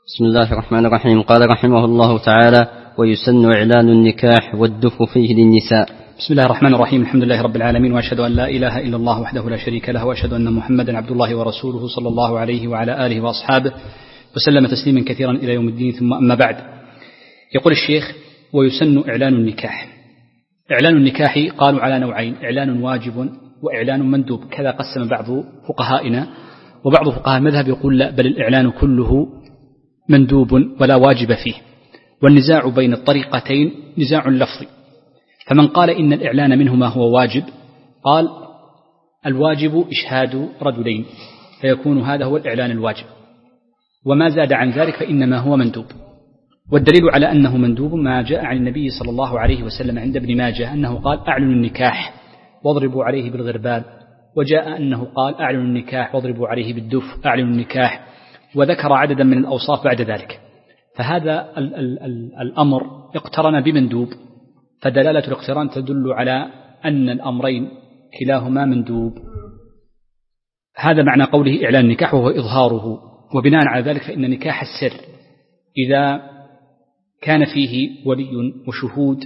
بسم الله الرحمن الرحيم. قال رحمه الله تعالى: ويسن إعلان النكاح والدف فيه للنساء. بسم الله الرحمن الرحيم. الحمد لله رب العالمين، وأشهد أن لا إله إلا الله وحده لا شريك له، وأشهد أن محمدا عبد الله ورسوله صلى الله عليه وعلى آله وأصحابه وسلم تسليما كثيرا إلى يوم الدين. ثم أما بعد، يقول الشيخ: ويسن إعلان النكاح. إعلان النكاح قالوا على نوعين: إعلان واجب وإعلان مندوب. كذا قسم بعض فقهائنا، وبعض فقهاء المذهب يقول لا، بل الإعلان كله مندوب ولا واجب فيه. والنزاع بين الطريقتين نزاع لفظي، فمن قال إن الإعلان منهما هو واجب قال: الواجب إشهاد رجلين، فيكون هذا هو الإعلان الواجب، وما زاد عن ذلك فإنما هو مندوب. والدليل على أنه مندوب ما جاء عن النبي صلى الله عليه وسلم عند ابن ماجه أنه قال: أعلنوا النكاح واضربوا عليه بالغربال، وجاء أنه قال: أعلنوا النكاح واضربوا عليه بالدف، أعلنوا النكاح، وذكر عددا من الأوصاف بعد ذلك. فهذا الأمر اقترن بمندوب، فدلالة الاقتران تدل على أن الأمرين كلاهما مندوب. هذا معنى قوله إعلان النكاح وهو إظهاره. وبناء على ذلك فإن نكاح السر إذا كان فيه ولي وشهود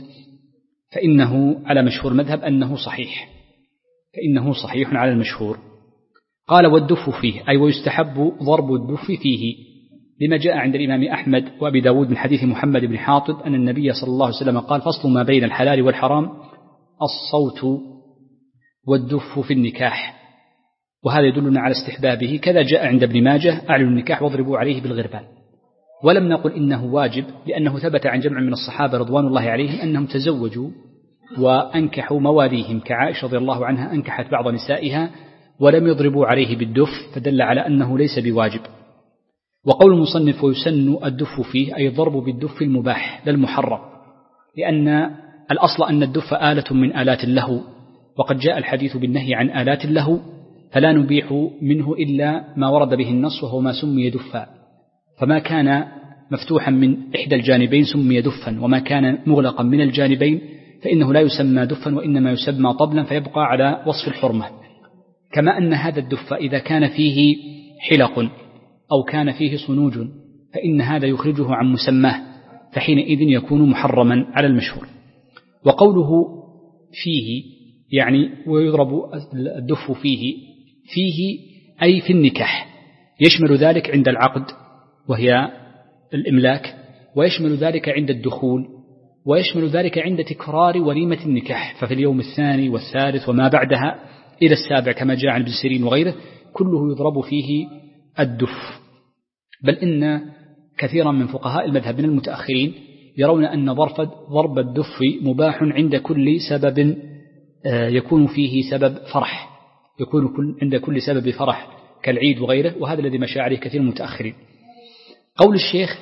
فإنه على مشهور مذهب أنه صحيح، فإنه صحيح على المشهور. قال: والدف فيه، أي ويستحب ضرب الدف فيه، لما جاء عند الإمام أحمد وأبي داود من حديث محمد بن حاطب أن النبي صلى الله عليه وسلم قال: فصل ما بين الحلال والحرام الصوت والدف في النكاح. وهذا يدلنا على استحبابه. كذا جاء عند ابن ماجه: أعلنوا النكاح واضربوا عليه بالغربال. ولم نقل إنه واجب، لأنه ثبت عن جمع من الصحابة رضوان الله عليهم أنهم تزوجوا وأنكحوا مواليهم، كعائشة رضي الله عنها أنكحت بعض نسائها ولم يضربوا عليه بالدف، فدل على أنه ليس بواجب. وقول المصنف: ويسن الدف فيه، أي ضرب بالدف المباح لا المحرم، لأن الأصل أن الدف آلة من آلات اللهو، وقد جاء الحديث بالنهي عن آلات اللهو، فلا نبيح منه إلا ما ورد به النص وهو ما سمي دفا. فما كان مفتوحا من إحدى الجانبين سمي دفا، وما كان مغلقا من الجانبين فإنه لا يسمى دفا وإنما يسمى طبلا، فيبقى على وصف الحرمة. كما أن هذا الدف إذا كان فيه حلق أو كان فيه صنوج فإن هذا يخرجه عن مسماه، فحينئذ يكون محرما على المشهور. وقوله فيه يعني ويضرب الدف فيه، فيه أي في النكاح، يشمل ذلك عند العقد وهي الإملاك، ويشمل ذلك عند الدخول، ويشمل ذلك عند تكرار وليمة النكاح، ففي اليوم الثاني والثالث وما بعدها إلى السابع كما جاء عن ابن سيرين وغيره كله يضرب فيه الدف. بل إن كثيرا من فقهاء المذهب من المتأخرين يرون أن ضرب الدف مباح عند كل سبب يكون فيه سبب فرح، يكون عند كل سبب فرح كالعيد وغيره، وهذا الذي مشى عليه كثير من المتأخرين. قول الشيخ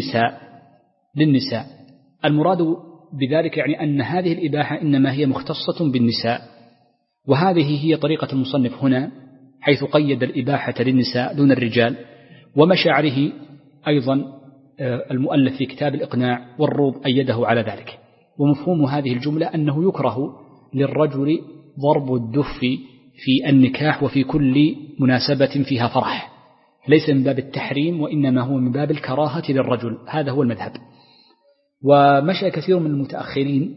للنساء المراد بذلك يعني أن هذه الإباحة إنما هي مختصة بالنساء، وهذه هي طريقة المصنف هنا، حيث قيد الإباحة للنساء دون الرجال. ومشى عليه أيضا المؤلف في كتاب الإقناع والروض أيده على ذلك. ومفهوم هذه الجملة أنه يكره للرجل ضرب الدف في النكاح وفي كل مناسبة فيها فرح، ليس من باب التحريم وإنما هو من باب الكراهة للرجل، هذا هو المذهب. ومشى كثير من المتأخرين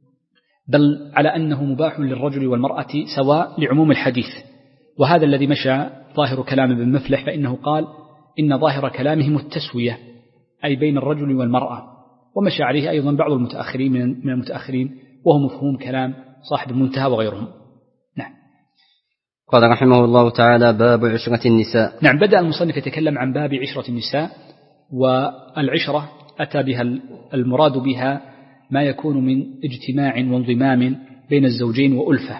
بل على أنه مباح للرجل والمرأة سواء لعموم الحديث، وهذا الذي مشى ظاهر كلام ابن مفلح، فإنه قال إن ظاهر كلامهم التسوية أي بين الرجل والمرأة. ومشى عليه أيضا بعض المتأخرين من المتأخرين، وهو مفهوم كلام صاحب المنتهى وغيرهم. نعم. قال رحمه الله تعالى: باب عشرة النساء. نعم، بدأ المصنف يتكلم عن باب عشرة النساء. والعشرة أتى بها المراد بها ما يكون من اجتماع وانضمام بين الزوجين وألفة.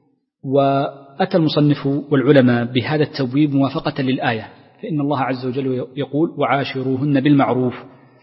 وأتى المصنف والعلماء بهذا التبويب موافقة للآية، فإن الله عز وجل يقول: وعاشروهن بالمعروف.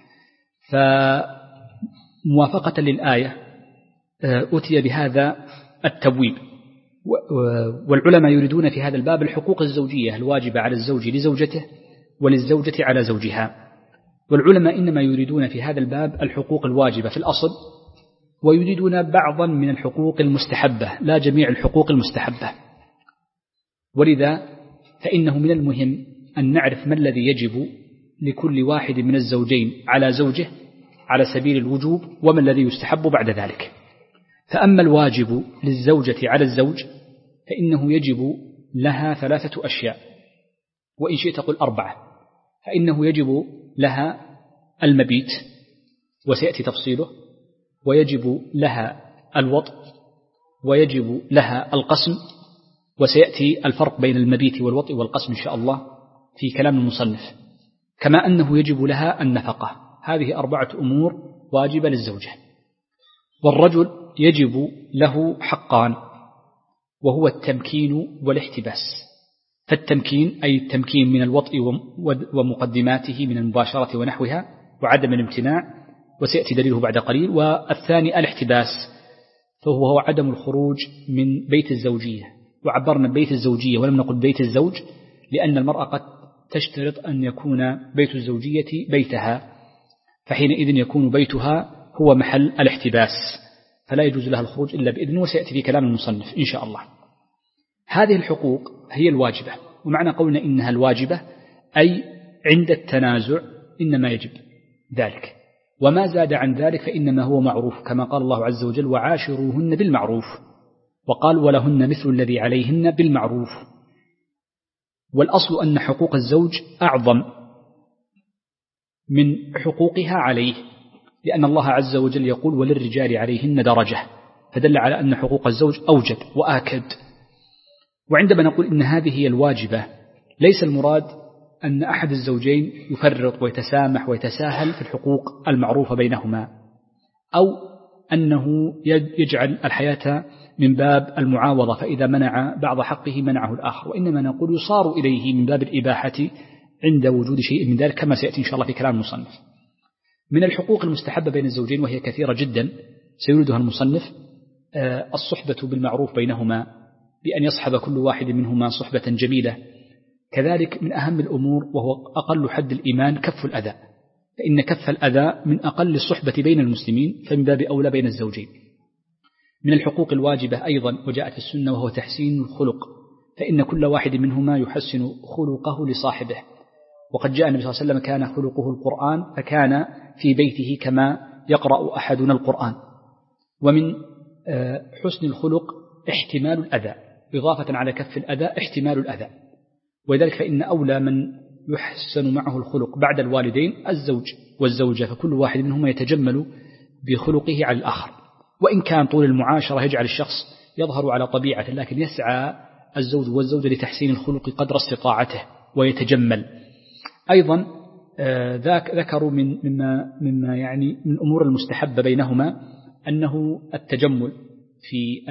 فموافقة للآية أتي بهذا التبويب. والعلماء يريدون في هذا الباب الحقوق الزوجية الواجبة على الزوج لزوجته وللزوجة على زوجها. والعلماء إنما يريدون في هذا الباب الحقوق الواجبة في الأصل، ويريدون بعضا من الحقوق المستحبة لا جميع الحقوق المستحبة. ولذا فإنه من المهم أن نعرف ما الذي يجب لكل واحد من الزوجين على زوجه على سبيل الوجوب، وما الذي يستحب بعد ذلك. فأما الواجب للزوجة على الزوج فإنه يجب لها 3 أشياء، وإن شئت قل 4. فإنه يجب لها المبيت وسيأتي تفصيله، ويجب لها الوطء، ويجب لها القسم، وسيأتي الفرق بين المبيت والوطء والقسم إن شاء الله في كلام المصنف، كما أنه يجب لها النفقة. هذه 4 أمور واجبة للزوجة. والرجل يجب له حقان، وهو التمكين والاحتباس. فالتمكين أي التمكين من الوطء ومقدماته من المباشرة ونحوها وعدم الامتناع، وسيأتي دليله بعد قليل. والثاني الاحتباس، فهو عدم الخروج من بيت الزوجية. وعبرنا بيت الزوجية ولم نقل بيت الزوج، لأن المرأة قد تشترط أن يكون بيت الزوجية بيتها، فحينئذ يكون بيتها هو محل الاحتباس، فلا يجوز لها الخروج إلا بإذن، وسيأتي في كلام المصنف إن شاء الله. هذه الحقوق هي الواجبة، ومعنى قولنا إنها الواجبة أي عند التنازع إنما يجب ذلك، وما زاد عن ذلك فإنما هو معروف، كما قال الله عز وجل وعاشروهن بالمعروف، وقال ولهن مثل الذي عليهن بالمعروف. والأصل أن حقوق الزوج أعظم من حقوقها عليه، لأن الله عز وجل يقول وللرجال عليهن درجة، فدل على أن حقوق الزوج أوجب وآكد. وعندما نقول إن هذه هي الواجبة، ليس المراد أن أحد الزوجين يفرط ويتسامح ويتساهل في الحقوق المعروفة بينهما، أو أنه يجعل الحياة من باب المعاوضة، فإذا منع بعض حقه منعه الآخر، وإنما نقول يصار إليه من باب الإباحة عند وجود شيء من ذلك، كما سيأتي إن شاء الله في كلام المصنف. من الحقوق المستحبة بين الزوجين وهي كثيرة جدا سيوردها المصنف: الصحبة بالمعروف بينهما، بأن يصحب كل واحد منهما صحبة جميلة. كذلك من أهم الأمور وهو أقل حد الإيمان كف الأذى، فإن كف الأذى من أقل الصحبة بين المسلمين، فمن باب أولى بين الزوجين. من الحقوق الواجبة أيضا وجاءت السنة وهو تحسين الخلق، فإن كل واحد منهما يحسن خلقه لصاحبه، وقد جاء النبي صلى الله عليه وسلم كان خلقه القرآن، فكان في بيته كما يقرأ أحدنا القرآن. ومن حسن الخلق احتمال الأذى، إضافة على كف الأذى احتمال الأذى، ولذلك فإن أولى من يحسن معه الخلق بعد الوالدين الزوج والزوجة، فكل واحد منهما يتجمل بخلقه على الآخر، وإن كان طول المعاشرة يجعل الشخص يظهر على طبيعته، لكن يسعى الزوج والزوجة لتحسين الخلق قدر استطاعته ويتجمل. أيضا ذكروا مما يعني من الأمور المستحبة بينهما أنه التجمل في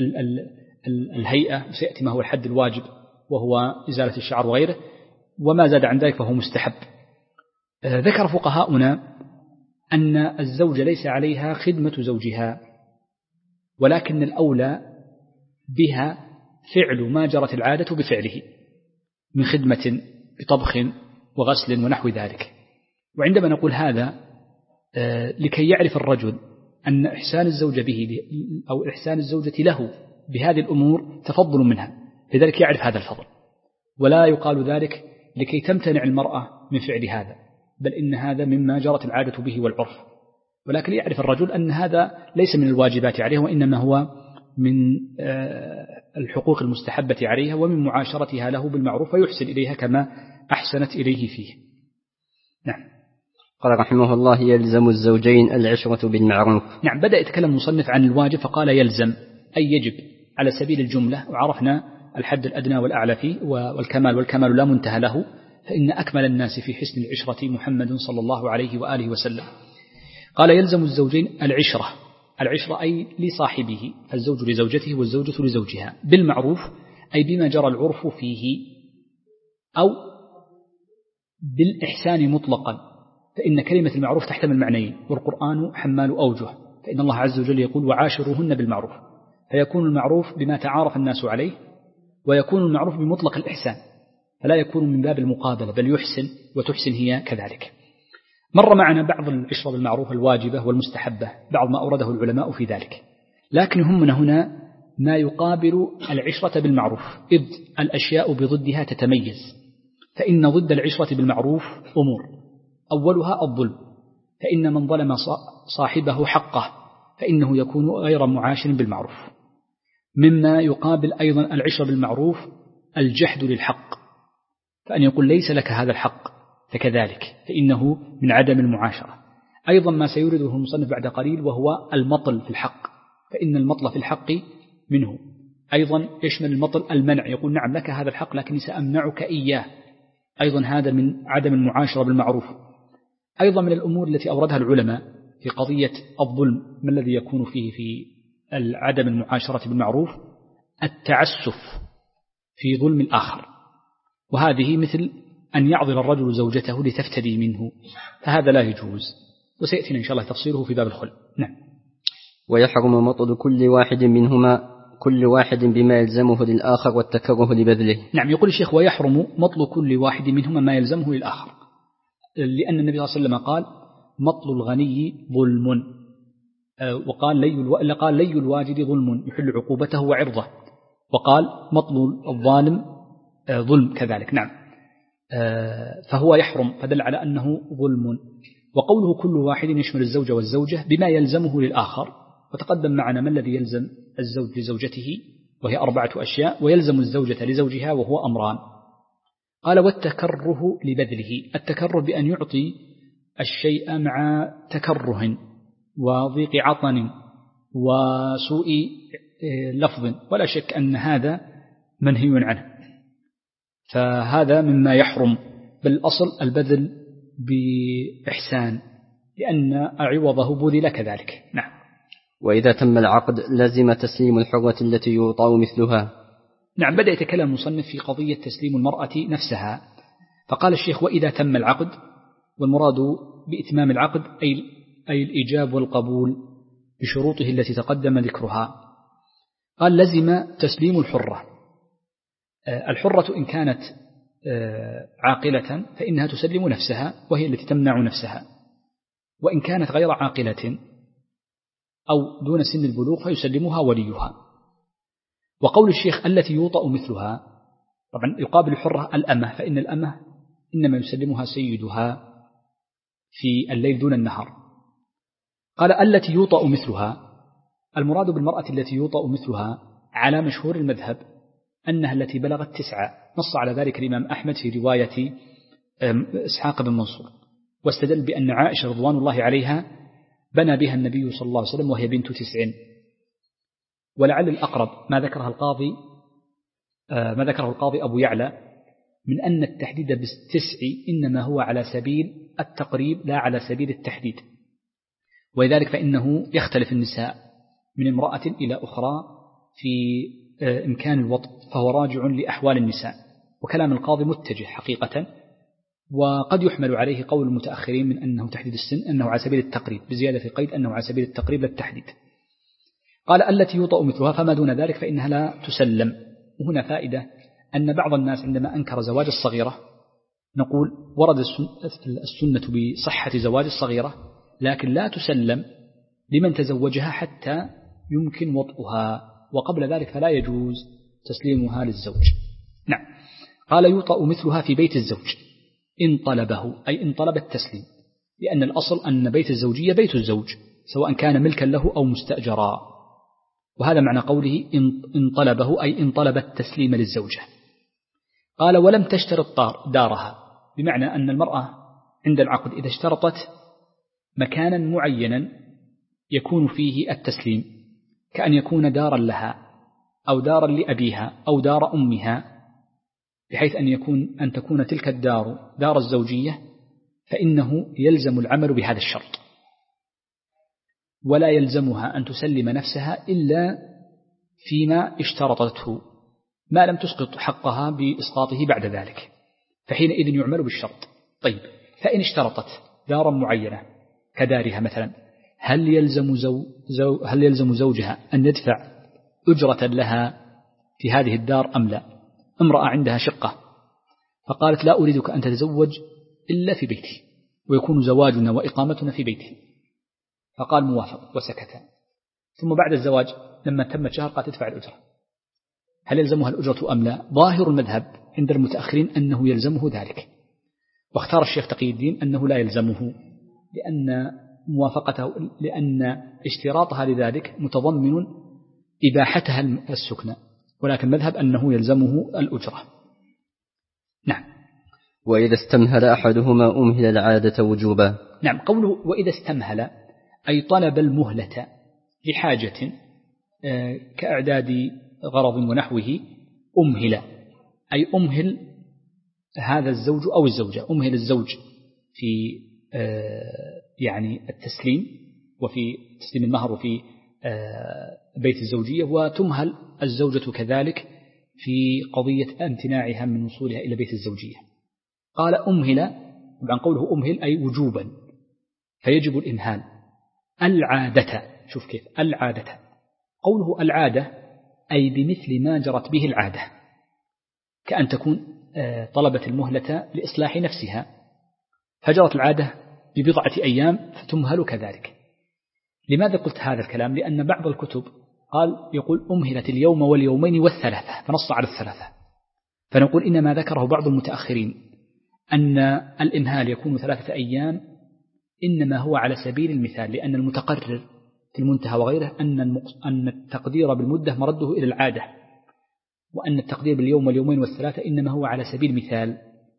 الهيئة، سيأتي ما هو الحد الواجب وهو إزالة الشعر وغيره، وما زاد عن ذلك فهو مستحب. ذكر فقهاؤنا أن الزوجة ليس عليها خدمة زوجها، ولكن الأولى بها فعل ما جرت العادة بفعله من خدمة بطبخ وغسل ونحو ذلك. وعندما نقول هذا لكي يعرف الرجل أن إحسان الزوجة به أو إحسان الزوجة له بهذه الأمور تفضل منها، لذلك يعرف هذا الفضل، ولا يقال ذلك لكي تمتنع المرأة من فعل هذا، بل إن هذا مما جرت العادة به والعرف، ولكن يعرف الرجل أن هذا ليس من الواجبات عليه، وإنما هو من الحقوق المستحبة عليها ومن معاشرتها له بالمعروف، ويحسن إليها كما أحسنت إليه فيه. نعم. قال رحمه الله يلزم الزوجين العشرة بالمعروف. نعم، بدأ يتكلم المصنف عن الواجب فقال يلزم أي يجب على سبيل الجملة، وعرفنا الحد الأدنى والأعلى فيه والكمال لا منتهى له، فإن أكمل الناس في حسن العشرة محمد صلى الله عليه وآله وسلم. قال يلزم الزوجين العشرة أي لصاحبه، فالزوج لزوجته والزوجة لزوجها بالمعروف، أي بما جرى العرف فيه، أو بالإحسان مطلقا، فإن كلمة المعروف تحتمل معنيين، والقرآن حمال أوجه، فإن الله عز وجل يقول وعاشروهن بالمعروف، فيكون المعروف بما تعارف الناس عليه، ويكون المعروف بمطلق الإحسان، فلا يكون من باب المقابلة، بل يحسن وتحسن هي كذلك. مر معنا بعض العشرة بالمعروف الواجبة والمستحبة، بعض ما أورده العلماء في ذلك، لكن همنا هنا ما يقابل العشرة بالمعروف، إذ الأشياء بضدها تتميز، فإن ضد العشرة بالمعروف أمور، أولها الظلم، فإن من ظلم صاحبه حقه فإنه يكون غير معاشر بالمعروف. مما يقابل أيضا العشرة بالمعروف الجحد للحق، فأن يقول ليس لك هذا الحق فكذلك، فإنه من عدم المعاشرة. أيضا ما سيورده المصنف بعد قليل وهو المطل في الحق، فإن المطل في الحق منه. أيضا يشمل المطل المنع، يقول نعم لك هذا الحق لكني سأمنعك إياه، أيضا هذا من عدم المعاشرة بالمعروف. أيضا من الأمور التي أوردها العلماء في قضية الظلم ما الذي يكون فيه في عدم المعاشرة بالمعروف التعسف في ظلم الآخر، وهذه مثل أن يعضل الرجل زوجته لتفتدي منه، فهذا لا يجوز، وسيأتينا إن شاء الله تفصيله في باب الخلع. نعم. ويحرم مطل كل واحد بما يلزمه للآخر والتكره لبذله. نعم، يقول الشيخ ويحرم مطل كل واحد منهما ما يلزمه للآخر، لأن النبي صلى الله عليه وسلم قال مطل الغني ظلم، وقال لي الواجد ظلم يحل عقوبته وعرضه، وقال مطل الظالم ظلم كذلك. نعم، فهو يحرم، فدل على أنه ظلم. وقوله كل واحد يشمل الزوج والزوجة بما يلزمه للآخر، وتقدم معنا ما الذي يلزم الزوج لزوجته وهي 4 أشياء، ويلزم الزوجة لزوجها وهو أمران. قال والتكره لبذله، التكره بأن يعطي الشيء مع تكره وضيق عطن وسوء لفظ، ولا شك أن هذا منهي عنه، فهذا مما يحرم. بالأصل البذل بإحسان لأن عوضه بذل كذلك. نعم. وإذا تم العقد لزم تسليم الحرة التي يوطأ مثلها. نعم، بدأ يتكلم المصنف في قضية تسليم المرأة نفسها، فقال الشيخ وإذا تم العقد، والمراد بإتمام العقد أي الإيجاب والقبول بشروطه التي تقدم ذكرها. قال لزم تسليم الحرة. الحرة إن كانت عاقلة فإنها تسلم نفسها وهي التي تمنع نفسها، وإن كانت غير عاقلة أو دون سن البلوغ فيسلمها وليها. وقول الشيخ التي يوطأ مثلها، طبعا يقابل الحرة الأمة، فإن الأمة إنما يسلمها سيدها في الليل دون النهار. قال التي يوطأ مثلها، المراد بالمرأة التي يوطأ مثلها على مشهور المذهب أنها التي بلغت 9، نص على ذلك الإمام أحمد في رواية إسحاق بن منصور، واستدل بأن عائشة رضوان الله عليها بنى بها النبي صلى الله عليه وسلم وهي بنت 9. ولعل الأقرب ما ذكره القاضي أبو يعلى من أن التحديد بالتسع إنما هو على سبيل التقريب لا على سبيل التحديد، ولذلك فإنه يختلف النساء من امرأة إلى أخرى في إمكان الوطء، فهو راجع لأحوال النساء. وكلام القاضي متجه حقيقة، وقد يحمل عليه قول المتأخرين من أنه تحديد السن أنه على سبيل التقريب، بزيادة في قيد أنه على سبيل التقريب للتحديد. قال التي يوطأ مثلها فما دون ذلك فإنها لا تسلم. وهنا فائدة أن بعض الناس عندما أنكر زواج الصغيرة نقول ورد السنة بصحة زواج الصغيرة، لكن لا تسلم لمن تزوجها حتى يمكن وطئها، وقبل ذلك فلا يجوز تسليمها للزوج. نعم. قال يوطأ مثلها في بيت الزوج إن طلبه، أي إن طلب التسليم، لأن الأصل أن بيت الزوجية بيت الزوج سواء كان ملكا له أو مستأجرا، وهذا معنى قوله إن طلبه أي إن طلب التسليم للزوجة. قال ولم تشترط دارها، بمعنى أن المرأة عند العقد إذا اشترطت مكانا معينا يكون فيه التسليم، كأن يكون دارا لها أو دارا لأبيها أو دار أمها، بحيث أن تكون تلك الدار دار الزوجية، فإنه يلزم العمل بهذا الشرط، ولا يلزمها أن تسلم نفسها إلا فيما اشترطته، ما لم تسقط حقها بإسقاطه بعد ذلك، فحينئذ يعمل بالشرط. طيب، فإن اشترطت دارا معينة كدارها مثلا، هل يلزم زوجها أن يدفع أجرة لها في هذه الدار أم لا؟ امرأة عندها شقة فقالت لا أريدك أن تتزوج إلا في بيتي، ويكون زواجنا وإقامتنا في بيتي، فقال موافق وسكت. ثم بعد الزواج لما تمت شهر قالت تدفع الأجرة، هل يلزمها الأجرة أم لا؟ ظاهر المذهب عند المتأخرين أنه يلزمه ذلك. واختار الشيخ تقي الدين أنه لا يلزمه لأن اشتراطها لذلك متضمن إباحتها السكنى، ولكن المذهب أنه يلزمه الأجرة. نعم. وإذا استمهل أحدهما أمهل العادة وجوبا. نعم، قوله وإذا استمهل أي طلب المهلة لحاجة كإعداد غرض ونحوه، أمهل أي أمهل هذا الزوج أو الزوجة، أمهل الزوج في يعني التسليم وفي تسليم المهر وفي بيت الزوجية، وتمهل الزوجة كذلك في قضية امتناعها من وصولها إلى بيت الزوجية. قال أمهل، طبعا قوله أمهل أي وجوبا، فيجب الإمهال. العادة، شوف كيف العادة، قوله العادة أي بمثل ما جرت به العادة، كأن تكون طلبت المهلة لإصلاح نفسها فجرت العادة ببضعة أيام فتمهل كذلك. لماذا قلت هذا الكلام؟ لأن بعض الكتب يقول أمهلت اليوم واليومين والثلاثة، فنص على الثلاثة. فنقول إنما ذكره بعض المتأخرين أن الإمهال يكون 3 أيام إنما هو على سبيل المثال، لأن المتقرر في المنتهى وغيره أن التقدير بالمدة مرده إلى العادة، وأن التقدير باليوم واليومين والثلاثة إنما هو على سبيل المثال،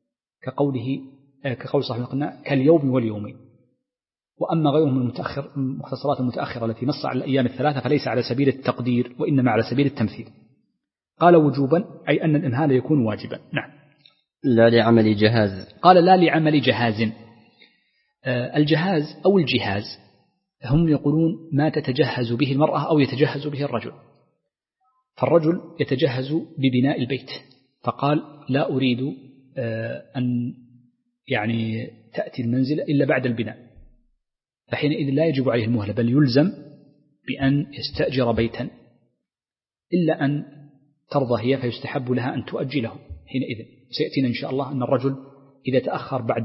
كقول صاحب القناع كاليوم واليومين. وأما غيرهم من المختصرات المتأخرة التي نص على الأيام الثلاثة فليس على سبيل التقدير وإنما على سبيل التمثيل. قال وجوبا أي أن الإمهال يكون واجبا. نعم. لا لعمل جهاز. قال لا لعمل جهاز. الجهاز أو الجهاز هم يقولون ما تتجهز به المرأة أو يتجهز به الرجل. فالرجل يتجهز ببناء البيت، فقال لا أريد أن يعني تأتي المنزل إلا بعد البناء، فحينئذ لا يجب عليه المهلة، بل يلزم بأن يستأجر بيتا، إلا أن ترضى هي فيستحب لها أن تؤجله حينئذ. سيأتينا إن شاء الله أن الرجل إذا تأخر بعد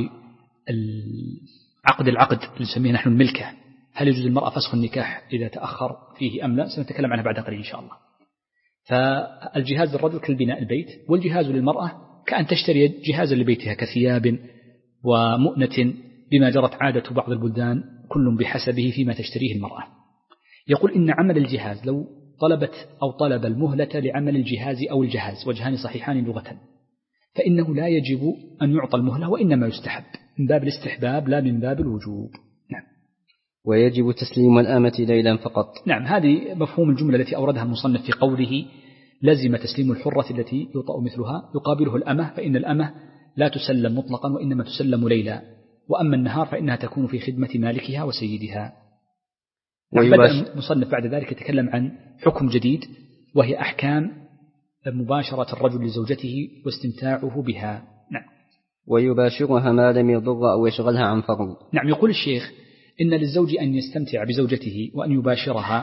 عقد العقد اللي نسميه نحن الملكة، هل يجوز المرأة فسخ النكاح إذا تأخر فيه أم لا؟ سنتكلم عنها بعد قليل إن شاء الله. فالجهاز للرجل كالبناء البيت، والجهاز للمرأة كأن تشتري جهازا لبيتها كثياب ومؤنة بما جرت عادة بعض البلدان، كل بحسبه فيما تشتريه المرأة. يقول إن عمل الجهاز لو طلب المهلة لعمل الجهاز أو الجهاز، وجهان صحيحان لغة، فإنه لا يجب أن يعطى المهلة، وإنما يستحب من باب الاستحباب لا من باب الوجوب. نعم. ويجب تسليم الأمة ليلا فقط. نعم، هذه مفهوم الجملة التي أوردها المصنف في قوله لزم تسليم الحرة التي يطأ مثلها، يقابله الأمة، فإن الأمة لا تسلم مطلقا وإنما تسلم ليلا، وأما النهار فإنها تكون في خدمة مالكها وسيدها. بدأ المصنف بعد ذلك يتكلم عن حكم جديد، وهي أحكام مباشرة الرجل لزوجته واستمتاعه بها. نعم. ويباشرها ما لم يضر أو يشغلها عن فرض. نعم، يقول الشيخ إن للزوج أن يستمتع بزوجته وأن يباشرها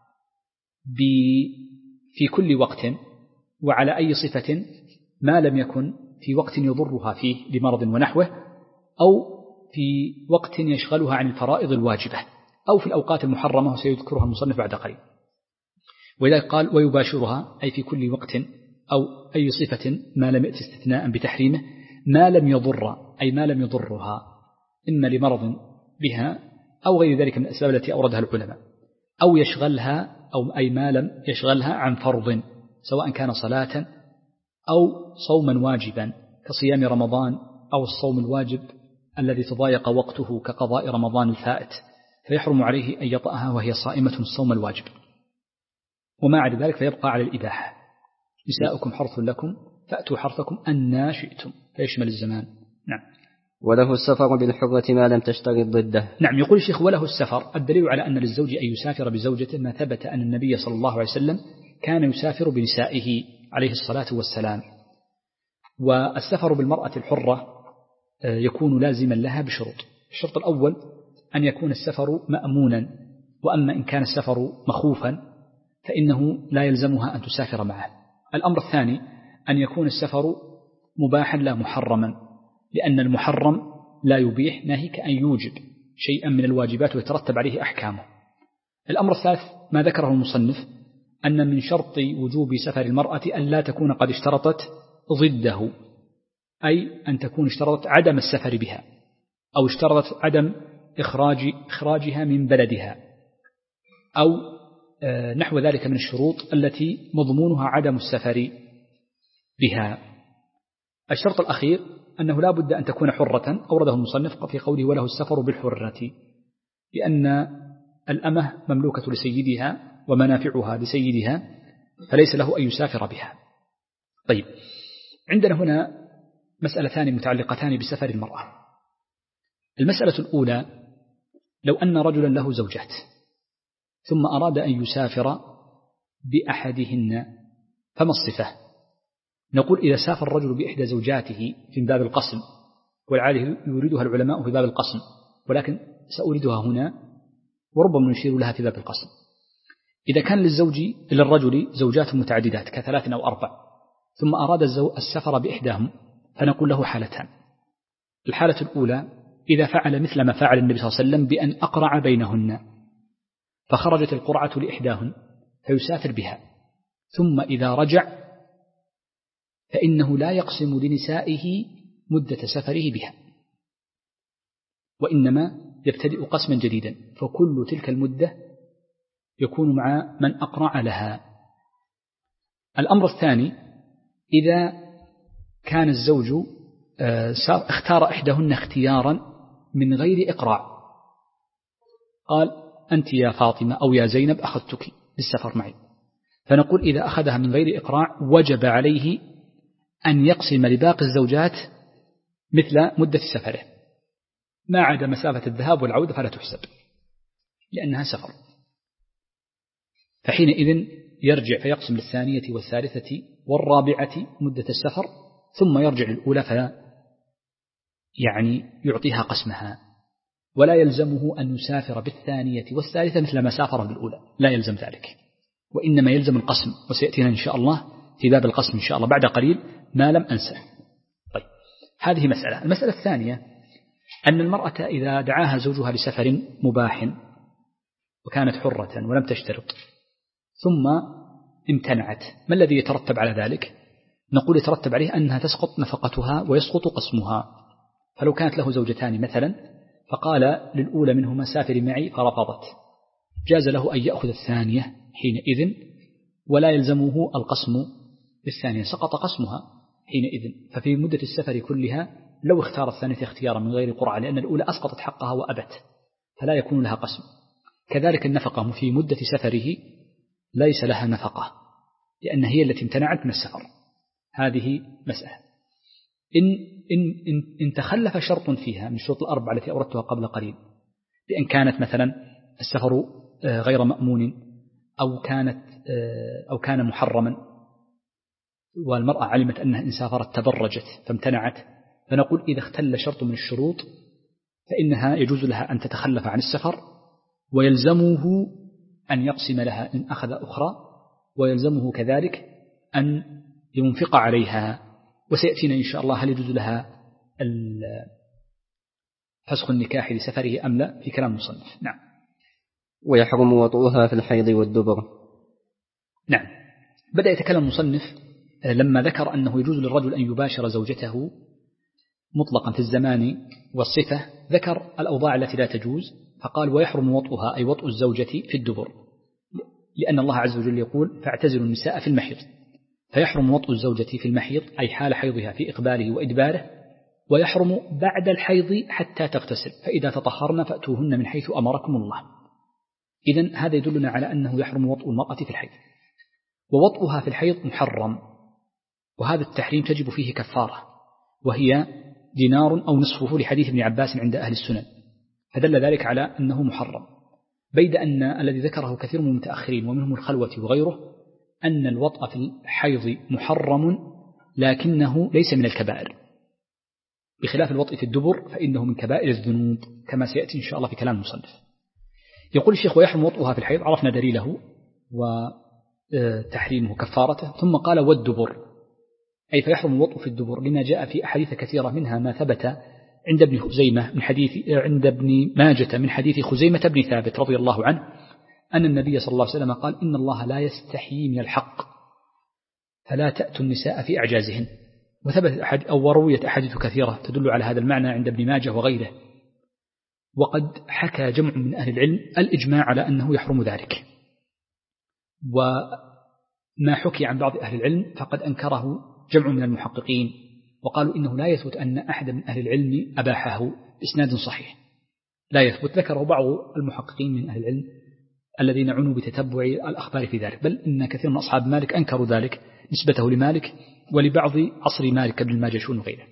في كل وقت وعلى أي صفة ما لم يكن في وقت يضرها فيه لمرض ونحوه، أو في وقت يشغلها عن الفرائض الواجبة، أو في الأوقات المحرمة، وسيذكرها المصنف بعد قليل. ولذلك قال ويباشرها أي في كل وقت أو أي صفة ما لم يأتي استثناء بتحريمه، ما لم يضر أي ما لم يضرها إما لمرض بها أو غير ذلك من الأسباب التي أوردها العلماء، أو يشغلها أو أي ما لم يشغلها عن فرض، سواء كان صلاة أو صوما واجبا كصيام رمضان، أو الصوم الواجب الذي تضايق وقته كقضاء رمضان الفائت، فيحرم عليه أن يطأها وهي صائمة الصوم الواجب. وما عدا ذلك فيبقى على الإباحة. نساؤكم حرث لكم فأتوا حرثكم أنى شئتم، فيشمل الزمان. نعم. وله السفر بالحرة ما لم تشترط ضده. نعم، يقول الشيخ وله السفر، الدليل على أن للزوج أن يسافر بزوجته ما ثبت أن النبي صلى الله عليه وسلم كان يسافر بنسائه عليه الصلاة والسلام. والسفر بالمرأة الحرة يكون لازما لها بشروط. الشرط الأول أن يكون السفر مأمونا، وأما إن كان السفر مخوفا فإنه لا يلزمها أن تسافر معه. الأمر الثاني أن يكون السفر مباحا لا محرما، لأن المحرم لا يبيح ناهيك أن يوجب شيئا من الواجبات ويترتب عليه أحكامه. الأمر الثالث ما ذكره المصنف أن من شرط وجوب سفر المرأة أن لا تكون قد اشترطت ضده، أي أن تكون اشترطت عدم السفر بها، أو اشترطت عدم إخراجها من بلدها، أو نحو ذلك من الشروط التي مضمونها عدم السفر بها. الشرط الأخير أنه لا بد أن تكون حرة، أورده المصنف في قوله وله السفر بالحرة، لأن الأمة مملوكة لسيدها ومنافعها لسيدها، فليس له أن يسافر بها. طيب، عندنا هنا مسألتان متعلقتان بسفر المرأة. المسألة الأولى: لو أن رجلا له زوجات ثم أراد أن يسافر بأحدهن، فما الصفة؟ نقول إذا سافر الرجل بإحدى زوجاته في باب القسم، والعادة يريدها العلماء في باب القسم، ولكن سأوردها هنا وربما نشير لها في باب القسم. إذا كان للرجل زوجات متعددات كثلاث أو أربع، ثم أراد السفر بإحداهم، فنقول له حالتان. الحالة الأولى: إذا فعل مثل ما فعل النبي صلى الله عليه وسلم بأن أقرع بينهن، فخرجت القرعة لإحداهن فيسافر بها، ثم إذا رجع فإنه لا يقسم لنسائه مدة سفره بها، وإنما يبتدئ قسما جديدا، فكل تلك المدة يكون مع من أقرع لها. الأمر الثاني: إذا كان الزوج اختار إحداهن اختيارا من غير إقراع، قال: أنت يا فاطمة أو يا زينب أخذتك للسفر معي، فنقول إذا أخذها من غير إقراع وجب عليه أن يقسم لباقي الزوجات مثل مدة سفره، ما عدا مسافة الذهاب والعودة فلا تحسب لأنها سفر، فحينئذ يرجع فيقسم للثانية والثالثة والرابعة مدة السفر، ثم يرجع للأولى يعطيها قسمها، ولا يلزمه أن يسافر بالثانية والثالثة مثل ما سافر بالأولى، لا يلزم ذلك، وإنما يلزم القسم، وسيأتينا إن شاء الله في باب القسم إن شاء الله بعد قليل ما لم أنسى. طيب، هذه مسألة. المسألة الثانية: أن المرأة إذا دعاها زوجها لسفر مباح وكانت حرة ولم تشترط، ثم امتنعت، ما الذي يترتب على ذلك؟ نقول يترتب عليه أنها تسقط نفقتها ويسقط قسمها. فلو كانت له زوجتان مثلا، فقال للأولى منهما سافري معي فرفضت، جاز له أن يأخذ الثانية حينئذ، ولا يلزمه القسم بالثانية، سقط قسمها حينئذ. ففي مدة السفر كلها لو اختار الثانية اختيارا من غير قرعة، لأن الأولى أسقطت حقها وأبت، فلا يكون لها قسم. كذلك النفقة في مدة سفره ليس لها نفقة، لأن هي التي امتنعت من السفر. هذه مسألة. إن تخلف شرط فيها من الشروط الأربعة التي أوردتها قبل قليل، بأن كانت مثلا السفر غير مأمون، أو كان محرما، والمرأة علمت أنها إن سافرت تبرجت فامتنعت، فنقول إذا اختل شرط من الشروط فإنها يجوز لها أن تتخلف عن السفر، ويلزمه أن يقسم لها إن أخذ أخرى، ويلزمه كذلك أن ينفق عليها. وسيأتينا إن شاء الله هل يجوز لها فسخ النكاح لسفره أم لا في كلام المصنف. نعم. ويحرم وطؤها في الحيض والدبر. نعم. بدأ يتكلم المصنف لما ذكر أنه يجوز للرجل أن يباشر زوجته مطلقا في الزمان والصفة، ذكر الأوضاع التي لا تجوز، فقال: ويحرم وطؤها أي وطء الزوجة في الدبر، لأن الله عز وجل يقول: فاعتزلوا النساء في المحيض، فيحرم وطء الزوجة في المحيض أي حال حيضها في إقباله وإدباره، ويحرم بعد الحيض حتى تغتسل، فإذا تطهرن فأتوهن من حيث أمركم الله. إذن هذا يدلنا على أنه يحرم وطء المرأة في الحيض، ووطئها في الحيض محرم، وهذا التحريم تجب فيه كفارة، وهي دينار أو نصفه لحديث ابن عباس عند أهل السنن، فدل ذلك على أنه محرم. بيد أن الذي ذكره كثير من المتأخرين ومنهم الخلوة وغيره أن الوطء في الحيض محرم لكنه ليس من الكبائر، بخلاف الوطء في الدبر فإنه من كبائر الذنوب كما سيأتي إن شاء الله في كلام المصنف. يقول الشيخ: ويحرم وطئها في الحيض، عرفنا دليله وتحريمه كفارته، ثم قال: والدبر أي فيحرم الوطء في الدبر لما جاء في أحاديث كثيرة، منها ما ثبت عند عند ابن ماجة من حديث خزيمة بن ثابت رضي الله عنه أن النبي صلى الله عليه وسلم قال: إن الله لا يستحيي من الحق، فلا تأتوا النساء في أعجازهن، وثبت ورويت أحاديث كثيرة تدل على هذا المعنى عند ابن ماجه وغيره، وقد حكى جمع من أهل العلم الإجماع على أنه يحرم ذلك. وما حكي عن بعض أهل العلم فقد أنكره جمع من المحققين، وقالوا إنه لا يثبت أن أحد من أهل العلم أباحه بإسناد صحيح، لا يثبت. ذكره بعض المحققين من أهل العلم الذين عنوا بتتبع الأخبار في ذلك، بل إن كثير من أصحاب مالك أنكروا ذلك نسبته لمالك ولبعض عصر مالك ابن الماجشون وغيره.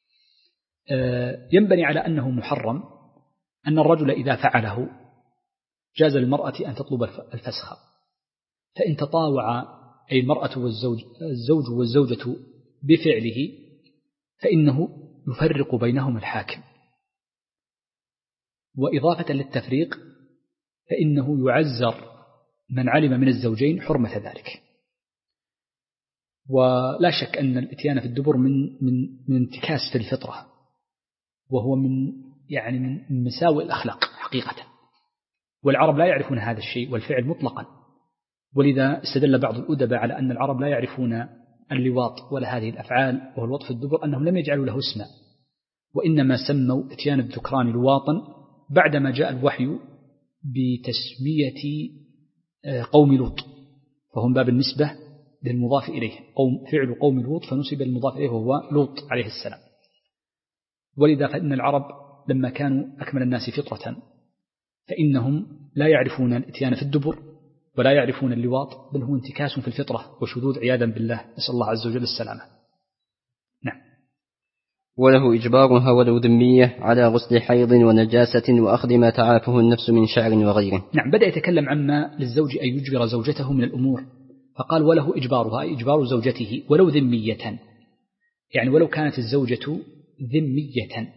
ينبني على أنه محرم أن الرجل إذا فعله جاز للمرأة أن تطلب الفسخ، فإن تطاوع أي المرأة الزوج والزوجة بفعله فإنه يفرق بينهم الحاكم، وإضافة للتفريق فإنه يعزر من علم من الزوجين حرمة ذلك. ولا شك أن الاتيان في الدبر من انتكاس في الفطرة، وهو من مساوئ الأخلاق حقيقة، والعرب لا يعرفون هذا الشيء والفعل مطلقا. ولذا استدل بعض الأدباء على أن العرب لا يعرفون اللواط ولا هذه الأفعال وهو الوط في الدبر، أنهم لم يجعلوا له اسما، وإنما سموا اتيان الذكران لواطا بعدما جاء الوحي بتسمية قوم لوط، فهم باب النسبة للمضاف إليه، فعل قوم لوط فنسب المضاف إليه وهو لوط عليه السلام. ولذا فإن العرب لما كانوا أكمل الناس فطرة فإنهم لا يعرفون الاتيان في الدبر ولا يعرفون اللواط، بل هو انتكاس في الفطرة وشذوذ عياذا بالله، نسأل الله عز وجل السلامة. نعم. وله إجبارها ولو ذمية على غسل حيض ونجاسة وأخذ ما تعافه النفس من شعر وغيره. نعم، بدأ يتكلم عما للزوج أن يجبر زوجته من الأمور، فقال وله إجبارها، إجبار زوجته ولو ذمية، يعني ولو كانت الزوجة ذمية.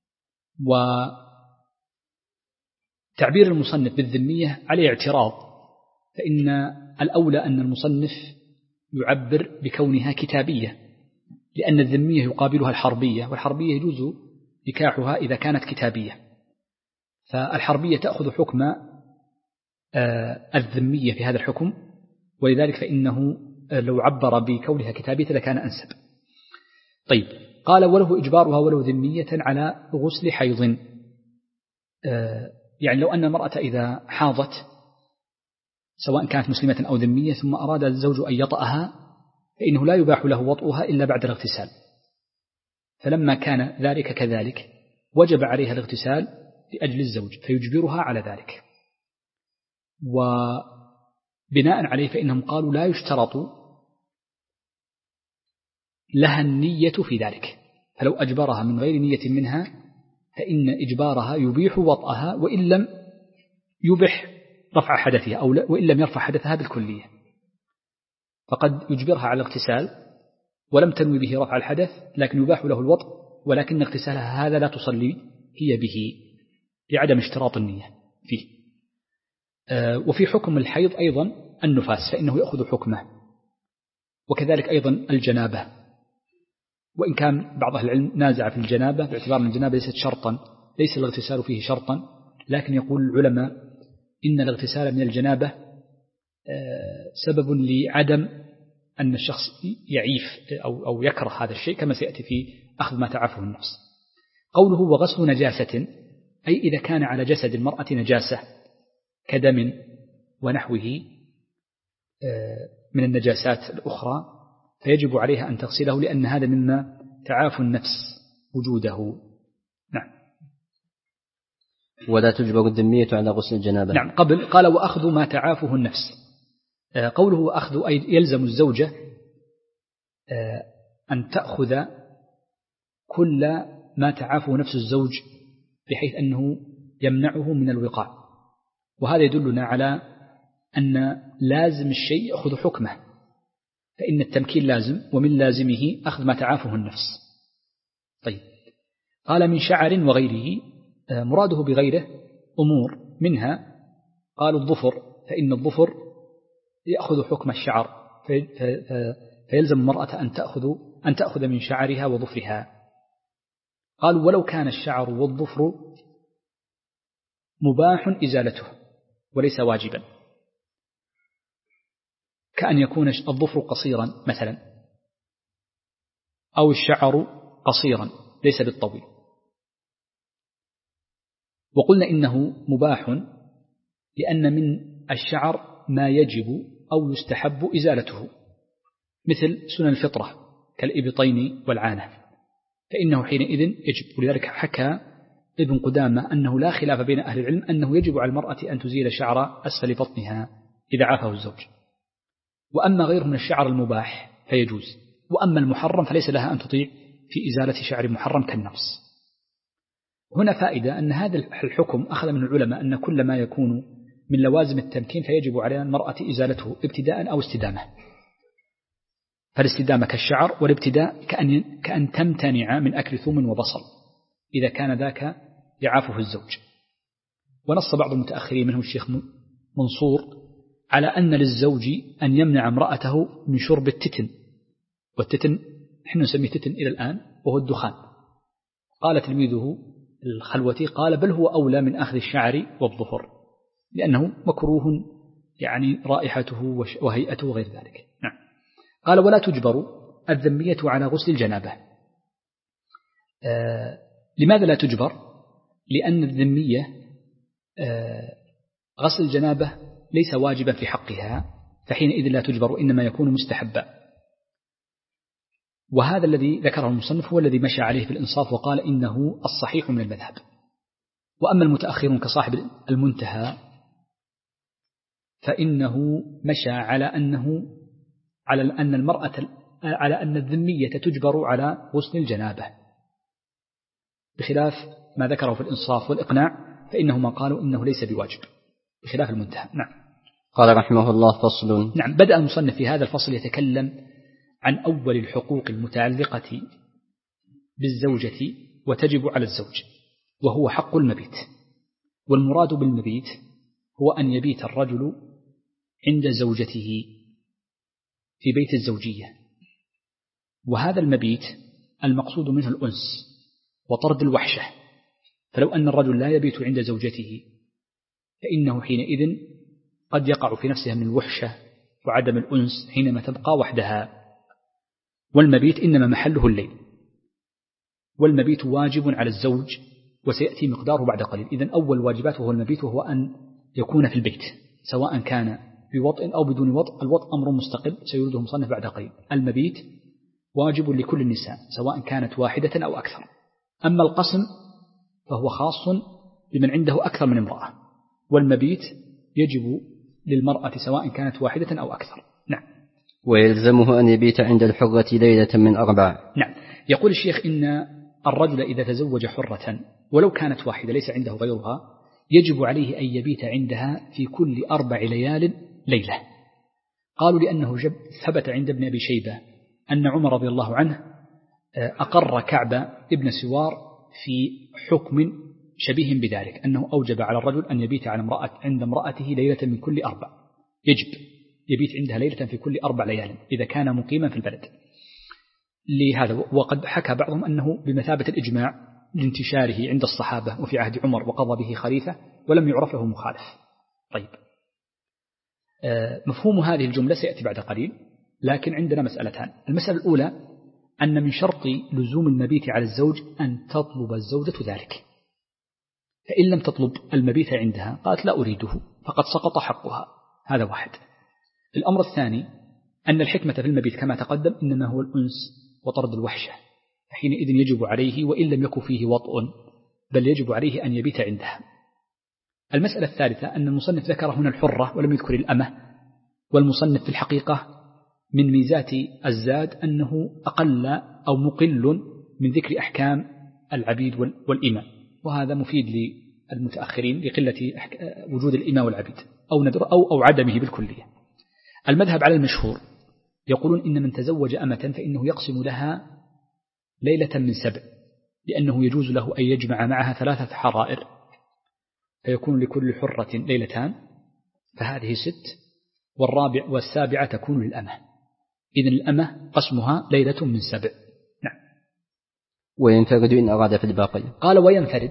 وتعبير المصنف بالذمية عليه اعتراض، فإن الأولى أن المصنف يعبر بكونها كتابية، لأن الذمية يقابلها الحربية، والحربية يجوز نكاحها إذا كانت كتابية، فالحربية تأخذ حكم الذمية في هذا الحكم، ولذلك فإنه لو عبر بكونها كتابية لكان أنسب. طيب، قال وله إجبارها ولو ذمية على غسل حيض، يعني لو أن المرأة إذا حاضت سواء كانت مسلمة أو ذمية ثم أراد الزوج أن يطأها فإنه لا يباح له وطئها إلا بعد الاغتسال، فلما كان ذلك كذلك وجب عليها الاغتسال لأجل الزوج فيجبرها على ذلك. وبناء عليه فإنهم قالوا لا يشترط لها النية في ذلك، فلو أجبرها من غير نية منها فإن إجبارها يبيح وطئها وإن لم يبح رفع حدثها أو وإن لم يرفع حدثها بالكلية، فقد يجبرها على الاغتسال ولم تنوي به رفع الحدث لكن يباح له الوطء، ولكن اغتسالها هذا لا تصلي هي به لعدم اشتراط النية فيه. وفي حكم الحيض أيضا النفاس فإنه يأخذ حكمه، وكذلك أيضا الجنابة، وإن كان بعض أهل العلم نازع في الجنابة باعتبار أن الجنابة ليست شرطا، ليس الاغتسال فيه شرطا، لكن يقول العلماء إن الاغتسال من الجنابة سبب لعدم أن الشخص يعيف أو يكره هذا الشيء، كما سيأتي في أخذ ما تعافه النفس. قوله وغسل نجاسة أي إذا كان على جسد المرأة نجاسة كدم ونحوه من النجاسات الأخرى فيجب عليها أن تغسله، لأن هذا مما تعافى النفس وجوده. نعم. ولا تجبر الذمية على غسل الجنابة. نعم، قال وأخذ ما تعافه النفس. قوله أخذ أي يلزم الزوجة أن تأخذ كل ما تعافه نفس الزوج بحيث أنه يمنعه من الوقاع، وهذا يدلنا على أن لازم الشيء يأخذ حكمه، فإن التمكين لازم، ومن لازمه أخذ ما تعافه النفس. طيب، قال من شعر وغيره، مراده بغيره أمور منها قالوا الظفر، فإن الظفر يأخذ حكم الشعر، فيلزم المرأة أن تأخذ من شعرها وظفرها. قالوا ولو كان الشعر والظفر مباح إزالته وليس واجبا، كأن يكون الظفر قصيرا مثلا أو الشعر قصيرا ليس بالطويل. وقلنا إنه مباح لأن من الشعر ما يجب أو يستحب إزالته، مثل سنن الفطرة كالإبطين والعانة، فإنه حينئذ يجب. ولذلك حكى ابن قدامة أنه لا خلاف بين أهل العلم أنه يجب على المرأة أن تزيل شعر أسفل بطنها إذا عافه الزوج. وأما غيره من الشعر المباح فيجوز، وأما المحرم فليس لها أن تطيع في إزالة شعر محرم كالنفس. هنا فائدة أن هذا الحكم أخذ من العلماء أن كل ما يكون من لوازم التمكين فيجب على المرأة إزالته ابتداء أو استدامة. فالاستدامة كالشعر، والابتداء كأن تمتنع من أكل ثوم وبصل إذا كان ذاك يعافه الزوج. ونص بعض المتأخرين منهم الشيخ منصور على أن للزوج أن يمنع امرأته من شرب التتن، والتتن نحن نسميه تتن إلى الآن وهو الدخان. قال تلميذه الخلوتي قال بل هو أولى من أخذ الشعر والظفر لأنه مكروه يعني رائحته وهيئته وغير ذلك. نعم. قال ولا تجبر الذمية على غسل الجنابة. لماذا لا تجبر؟ لأن الذمية غسل الجنابة ليس واجبا في حقها، فحينئذ لا تجبر، إنما يكون مستحبا. وهذا الذي ذكره المصنف هو الذي مشى عليه في الإنصاف وقال إنه الصحيح من المذهب. وأما المتأخرون كصاحب المنتهى فإنه مشى على أن الذمية تجبر على غسل الجنابة، بخلاف ما ذكره في الإنصاف والإقناع فإنهما قالوا إنه ليس بواجب، بخلاف المنتهى. نعم. قال رحمه الله فصل. نعم. بدأ المصنف في هذا الفصل يتكلم عن أول الحقوق المتعلقة بالزوجة وتجب على الزوج، وهو حق المبيت. والمراد بالمبيت هو أن يبيت الرجل عند زوجته في بيت الزوجية، وهذا المبيت المقصود منه الأنس وطرد الوحشة. فلو أن الرجل لا يبيت عند زوجته فإنه حينئذ قد يقع في نفسها من الوحشة وعدم الأنس حينما تبقى وحدها. والمبيت إنما محله الليل، والمبيت واجب على الزوج وسيأتي مقداره بعد قليل. إذن أول واجباته هو المبيت، وهو أن يكون في البيت سواء كان بوطء أو بدون وطء. الوطء أمر مستقل سيرده مصنف بعد قليل. المبيت واجب لكل النساء سواء كانت واحدة أو أكثر. أما القسم فهو خاص بمن عنده أكثر من امرأة، والمبيت يجب للمرأة سواء كانت واحدة أو أكثر. نعم. ويلزمه أن يبيت عند الحرة ليلة من 4. نعم. يقول الشيخ إن الرجل إذا تزوج حرة ولو كانت واحدة ليس عنده غيرها يجب عليه أن يبيت عندها في كل 4 ليال ليلة. قالوا لأنه ثبت عند ابن أبي شيبة أن عمر رضي الله عنه أقر كعب ابن سوار في حكم شبيه بذلك، أنه أوجب على الرجل أن يبيت عند امرأته ليلة من كل 4. يجب يبيت عندها ليلة في كل 4 ليال إذا كان مقيما في البلد. لهذا وقد حكى بعضهم أنه بمثابة الإجماع لانتشاره عند الصحابة وفي عهد عمر وقضى به خليفة ولم يعرف له مخالف. طيب، مفهوم هذه الجملة سيأتي بعد قليل، لكن عندنا مسألتان. المسألة الأولى أن من شرط لزوم المبيت على الزوج أن تطلب الزوجة ذلك، فإن لم تطلب المبيت عندها قالت لا أريده فقد سقط حقها. هذا واحد. الأمر الثاني أن الحكمة في المبيت كما تقدم إنما هو الأنس وطرد الوحشة، حينئذ يجب عليه وإن لم يكن فيه وطء بل يجب عليه أن يبيت عندها. المسألة الثالثة أن المصنف ذكر هنا الحرة ولم يذكر الأمة، والمصنف في الحقيقة من ميزات الزاد أنه أقل أو مقل من ذكر أحكام العبيد والإماء، وهذا مفيد للمتأخرين لقلة وجود الإماء والعبيد أو عدمه بالكلية. المذهب على المشهور يقولون إن من تزوج أمة فإنه يقسم لها ليلة من 7، لأنه يجوز له أن يجمع معها 3 حرائر فيكون لكل حرة ليلتان، فهذه 6، والسابعة تكون للأمة. إذن الأمة قسمها ليلة من 7. نعم. وينفرد إن أراد في الباقي. قال وينفرد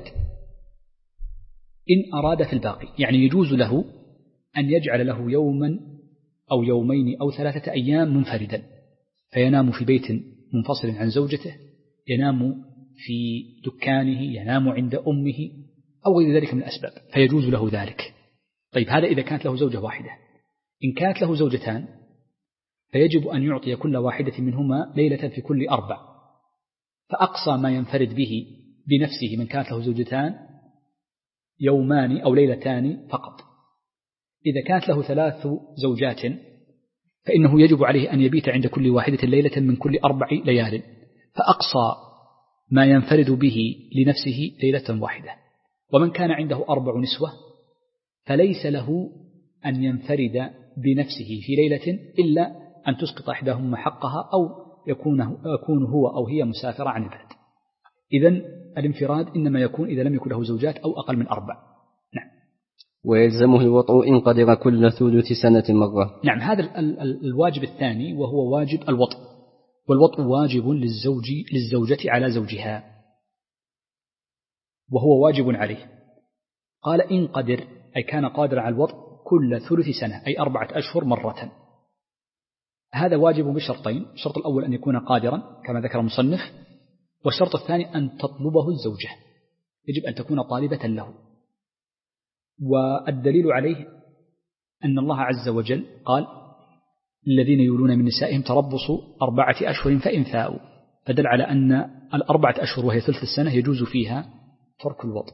إن أراد في الباقي، يعني يجوز له أن يجعل له يوما أو يومين أو 3 أيام منفردا، فينام في بيت منفصل عن زوجته، ينام في دكانه، ينام عند أمه أو غير ذلك من الأسباب، فيجوز له ذلك. طيب هذا إذا كانت له زوجة واحدة. إن كانت له زوجتان فيجب أن يعطي كل واحدة منهما ليلة في كل 4، فأقصى ما ينفرد به بنفسه من كانت له زوجتان يومان أو ليلتان فقط. إذا كانت له 3 زوجات فإنه يجب عليه أن يبيت عند كل واحدة ليلة من كل 4 ليال، فأقصى ما ينفرد به لنفسه ليلة واحدة. ومن كان عنده 4 نسوة فليس له أن ينفرد بنفسه في ليلة إلا أن تسقط إحداهما حقها أو يكون هو أو هي مسافرة عن البلد. إذن الانفراد إنما يكون إذا لم يكن له زوجات أو أقل من 4. نعم. ويلزمه الوطء إن قدر كل ثلث سنة مرة. نعم، هذا الواجب الثاني وهو واجب الوطء، والوطء واجب للزوجة على زوجها، وهو واجب عليه. قال إن قدر، أي كان قادر على الوطء كل ثلث سنة، أي 4 أشهر مرة. هذا واجب بشرطين: الشرط الأول أن يكون قادرا كما ذكر المصنف، والشرط الثاني أن تطلبه الزوجة، يجب أن تكون طالبة له. والدليل عليه أن الله عز وجل قال: الذين يولون من نسائهم تربصوا 4 أشهر فإن فاءوا، فدل على أن 4 أشهر وهي ثلث السنة يجوز فيها ترك الوطء.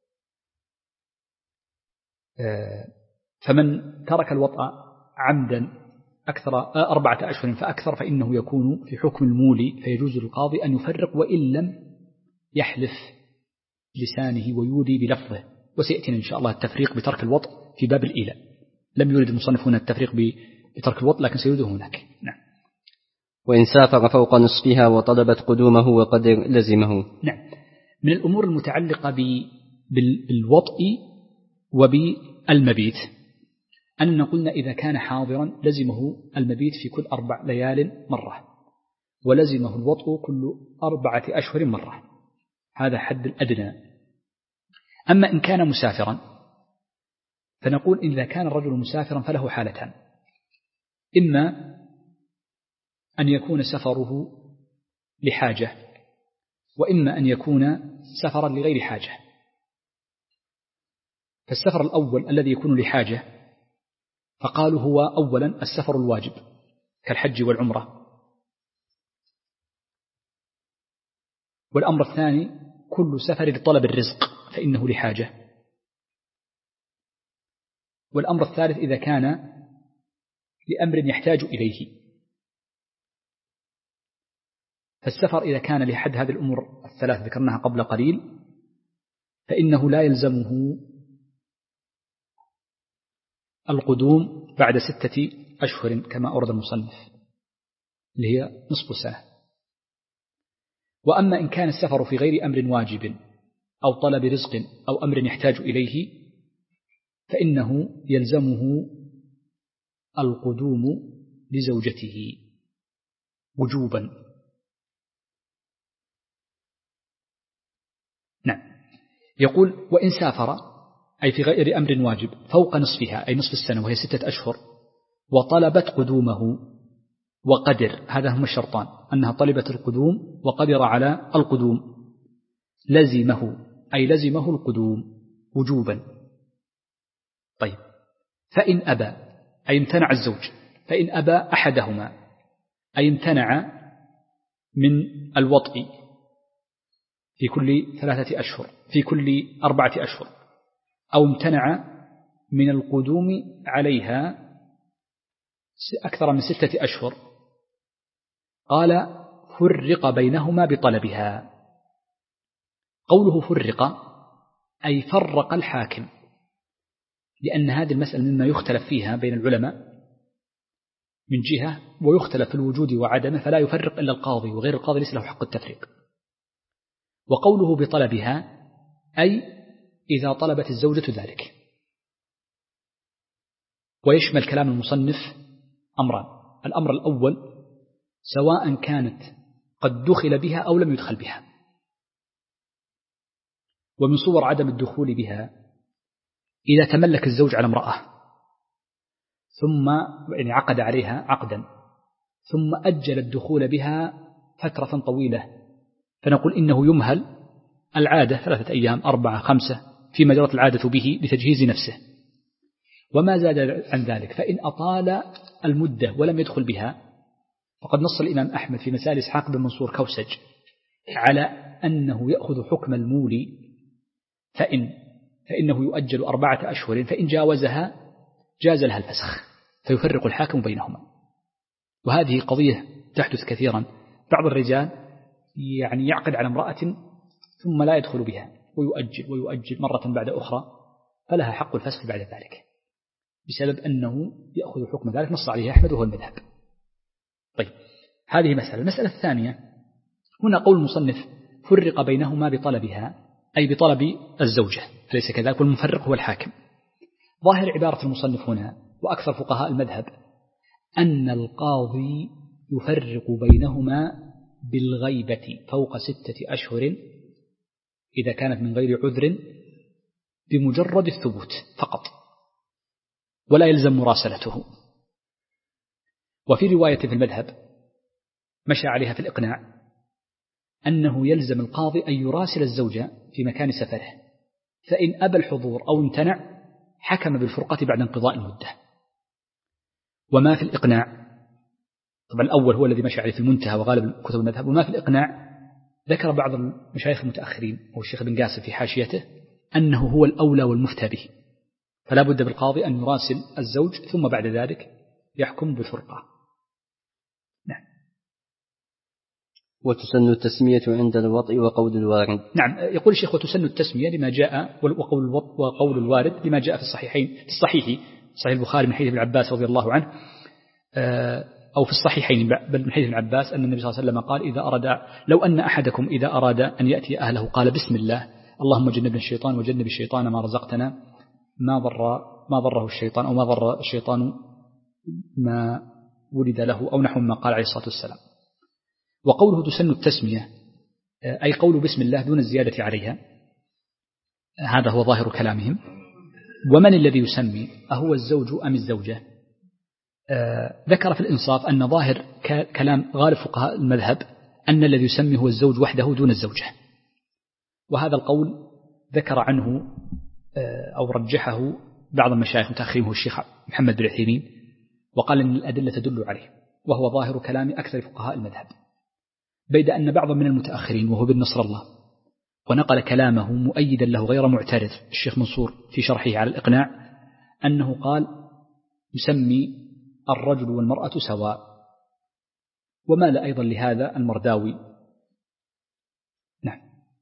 فمن ترك الوطء عمدا أكثر 4 أشهر فأكثر فإنه يكون في حكم المولي، فيجوز للقاضي أن يفرق وإن لم يحلف لسانه ويولي بلفظه. وسيأتينا إن شاء الله التفريق بترك الوطء في باب الإيلاء. لم يرد المصنف هنا التفريق بترك الوطء، لكن سيرده هناك. نعم. وإن سافر فوق نصفها وطلبت قدومه وقدر لزمه. نعم. من الأمور المتعلقة بالوطء وبالمبيت أننا قلنا إذا كان حاضرا لزمه المبيت في كل 4 ليال مرة، ولزمه الوطء كل 4 أشهر مرة. هذا حد الأدنى. أما إن كان مسافرا فنقول إذا كان الرجل مسافرا فله حالتان: إما أن يكون سفره لحاجة، وإما أن يكون سفرا لغير حاجة. فالسفر الأول الذي يكون لحاجة فقالوا هو أولا السفر الواجب كالحج والعمرة، والأمر الثاني كل سفر لطلب الرزق فإنه لحاجة، والأمر الثالث إذا كان لأمر يحتاج إليه. فالسفر إذا كان لحد هذه الأمور الثلاث ذكرناها قبل قليل فإنه لا يلزمه القدوم بعد 6 أشهر كما أورد المصنف، اللي هي نصف سنة. وأما إن كان السفر في غير أمر واجب أو طلب رزق أو أمر يحتاج إليه فإنه يلزمه القدوم لزوجته وجوبا. نعم. يقول: وإن سافر، أي في غير أمر واجب، فوق نصفها أي نصف السنة وهي 6 أشهر، وطلبت قدومه وقدر، هذا هما الشرطان: أنها طلبت القدوم وقدر على القدوم، لزمه أي لزمه القدوم وجوبا. طيب، فإن أبى أي امتنع الزوج، فإن أبى أحدهما أي امتنع من الوطء في كل 3 أشهر في كل 4 أشهر، أو امتنع من القدوم عليها أكثر من 6 أشهر، قال: فرق بينهما بطلبها. قوله فرق أي فرق الحاكم، لأن هذه المسألة مما يختلف فيها بين العلماء من جهة، ويختلف في الوجود وعدمه، فلا يفرق إلا القاضي، وغير القاضي ليس له حق التفريق. وقوله بطلبها أي إذا طلبت الزوجة ذلك. ويشمل كلام المصنف أمران: الأمر الأول سواء كانت قد دخل بها أو لم يدخل بها. ومن صور عدم الدخول بها إذا تملك الزوج على امرأة ثم عقد عليها عقدا ثم أجل الدخول بها فترة طويلة فنقول إنه يمهل العادة 3 أيام 4 5 فيما جرت العادة به لتجهيز نفسه. وما زاد عن ذلك فإن أطال المدة ولم يدخل بها فقد نص الإمام أحمد في مسائل إسحاق بن منصور كوسج على أنه يأخذ حكم المولي فإنه يؤجل 4 أشهر، فإن جاوزها جاز لها الفسخ فيفرق الحاكم بينهما. وهذه قضية تحدث كثيرا، بعض الرجال يعني يعقد على امرأة ثم لا يدخل بها ويؤجل مرة بعد أخرى، فلها حق الفسخ بعد ذلك بسبب أنه يأخذ حكم ذلك نص عليه أحمد وهو المذهب. طيب، هذه مسألة. المسألة الثانية، هنا قول المصنف فرق بينهما بطلبها، أي بطلب الزوجة، أليس كذلك؟ والمفرق هو الحاكم. ظاهر عبارة المصنف هنا وأكثر فقهاء المذهب أن القاضي يفرق بينهما بالغيبة فوق 6 أشهر إذا كانت من غير عذر بمجرد الثبوت فقط، ولا يلزم مراسلته. وفي رواية في المذهب مشى عليها في الإقناع أنه يلزم القاضي أن يراسل الزوجة في مكان سفره، فإن أبى الحضور أو امتنع حكم بالفرقة بعد انقضاء المدة. وما في الإقناع، طبعا الأول هو الذي مشى عليه في المنتهى وغالب كتب المذهب، وما في الإقناع ذكر بعض المشايخ المتأخرين والشيخ بن قاسم في حاشيته أنه هو الأولى والمفتى به، فلا بد بالقاضي أن يراسل الزوج ثم بعد ذلك يحكم بالفرقة. نعم. وتسن التسمية عند الوطء وقول الوارد. نعم، يقول الشيخ وتسن التسمية لما جاء وقول الوارد لما جاء في الصحيحين، في الصحيح صحيح البخاري من حديث ابن عباس رضي الله عنه، أو في الصحيحين بل من حديث ابن عباس أن النبي صلى الله عليه وسلم قال لو أن أحدكم إذا أراد أن يأتي أهله قال بسم الله اللهم جنبنا الشيطان وجنب الشيطان ما رزقتنا ما ضره الشيطان أو ما ضر الشيطان ما ولد له أو نحو ما قال عليه الصلاة والسلام. وقوله تسن التسمية أي قول بسم الله دون الزيادة عليها، هذا هو ظاهر كلامهم. ومن الذي يسمي، أهو الزوج أم الزوجة؟ ذكر في الإنصاف أن ظاهر كلام غالب فقهاء المذهب أن الذي يسمي هو الزوج وحده دون الزوجة، وهذا القول ذكر عنه أو رجحه بعض المشايخ المتأخرين هو الشيخ محمد بن عثيمين، وقال أن الأدلة تدل عليه، وهو ظاهر كلام أكثر فقهاء المذهب. بيد أن بعضا من المتأخرين وهو بن نصر الله ونقل كلامه مؤيدا له غير معترض الشيخ منصور في شرحه على الإقناع أنه قال يسمي الرجل والمرأة سواء، ومال أيضا لهذا المرداوي. نعم.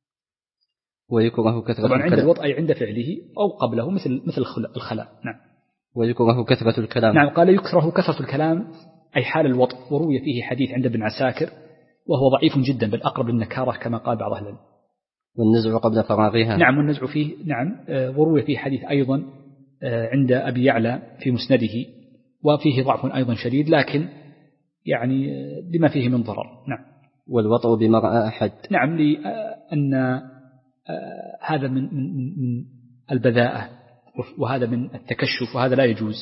ويكره كثرة طبعا عند الوطء عند فعله أو قبله مثل الخلاء. نعم. ويكره كثرة الكلام. نعم، قال يكره كثرة الكلام أي حال الوطء، وروي فيه حديث عند ابن عساكر وهو ضعيف جدا بل أقرب للنكارة كما قال بعض أهل العلم. والنزع قبل فراغها. نعم، والنزع فيه نعم، وروي فيه حديث أيضا عند أبي يعلى في مسنده وفيه ضعف أيضا شديد، لكن يعني لما فيه من ضرر. نعم. والوطء بمرأة أحد. نعم، لأن هذا من البذاءة وهذا من التكشف وهذا لا يجوز.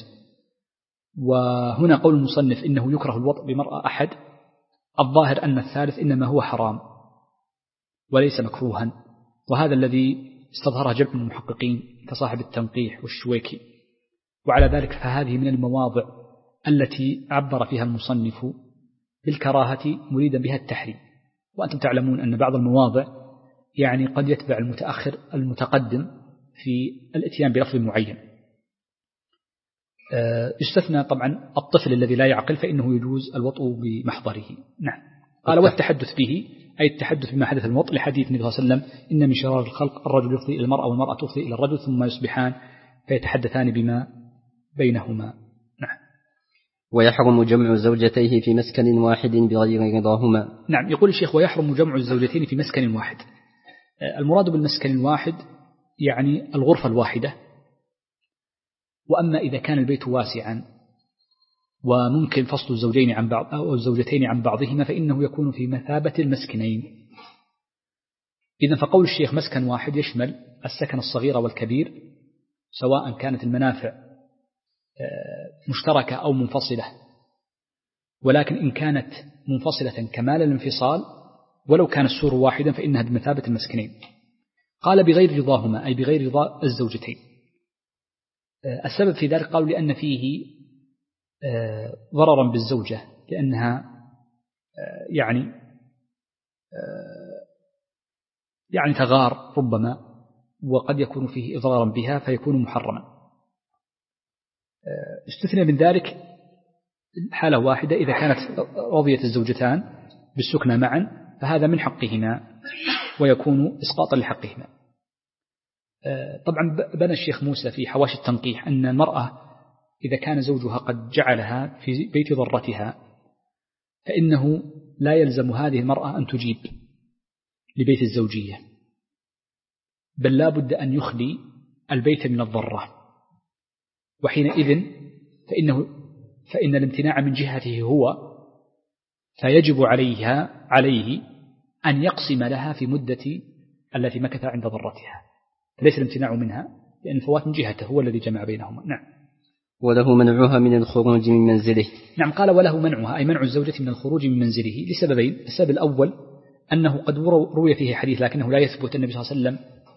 وهنا قول المصنف إنه يكره الوطء بمرأة أحد، الظاهر أن الثالث إنما هو حرام وليس مكروها، وهذا الذي استظهره جمع من المحققين كصاحب التنقيح والشويكي. وعلى ذلك فهذه من المواضع التي عبر فيها المصنف بالكراهة مريدا بها التحريم. وأنتم تعلمون أن بعض المواضع يعني قد يتبع المتأخر المتقدم في الاتيان بلفظ معين. يستثنى طبعا الطفل الذي لا يعقل فإنه يجوز الوطء بمحضره. نعم. قال والتحدث به أي التحدث بما حدث الموت لحديث النبي صلى الله عليه وسلم إن من شرار الخلق الرجل يفضي إلى المرأة والمرأة تفضي إلى الرجل ثم يصبحان فيتحدثان بما بينهما. نعم. ويحرم جمع زوجتيه في مسكن واحد بغير رضاهما. نعم، يقول الشيخ ويحرم جمع الزوجتين في مسكن واحد. المراد بالمسكن الواحد يعني الغرفة الواحدة. وأما إذا كان البيت واسعا وممكن فصل الزوجين عن بعض أو الزوجتين عن بعضهما فإنه يكون في مثابة المسكنين. إذن فقول الشيخ مسكن واحد يشمل السكن الصغير والكبير سواء كانت المنافع مشتركة أو منفصلة، ولكن إن كانت منفصلة كمال الانفصال ولو كان السور واحدا فإنها بمثابة المسكنين. قال بغير رضاهما أي بغير رضا الزوجتين. السبب في ذلك قالوا لأن فيه ضررا بالزوجة، لأنها يعني تغار ربما، وقد يكون فيه إضرارا بها فيكون محرما. استثنى من ذلك حالة واحدة إذا كانت رضيت الزوجتان بالسكنى معا فهذا من حقهما ويكون إسقاطا لحقهما. طبعا بنى الشيخ موسى في حواشي التنقيح أن المرأة إذا كان زوجها قد جعلها في بيت ضرتها فإنه لا يلزم هذه المرأة أن تجيب لبيت الزوجية، بل لا بد أن يخلي البيت من الضرة، وحينئذ فإن الامتناع من جهته هو، فيجب عليه أن يقسم لها في مدة التي مكث عند ضرتها، ليس الامتناع منها لأن الفوات من جهته هو الذي جمع بينهما. نعم. وله منعها من الخروج من منزله. نعم، قال وله منعها أي منع الزوجة من الخروج من منزله لسببين. السبب الأول أنه قد روي فيه حديث لكنه لا يثبت. النبي صلى الله عليه وسلم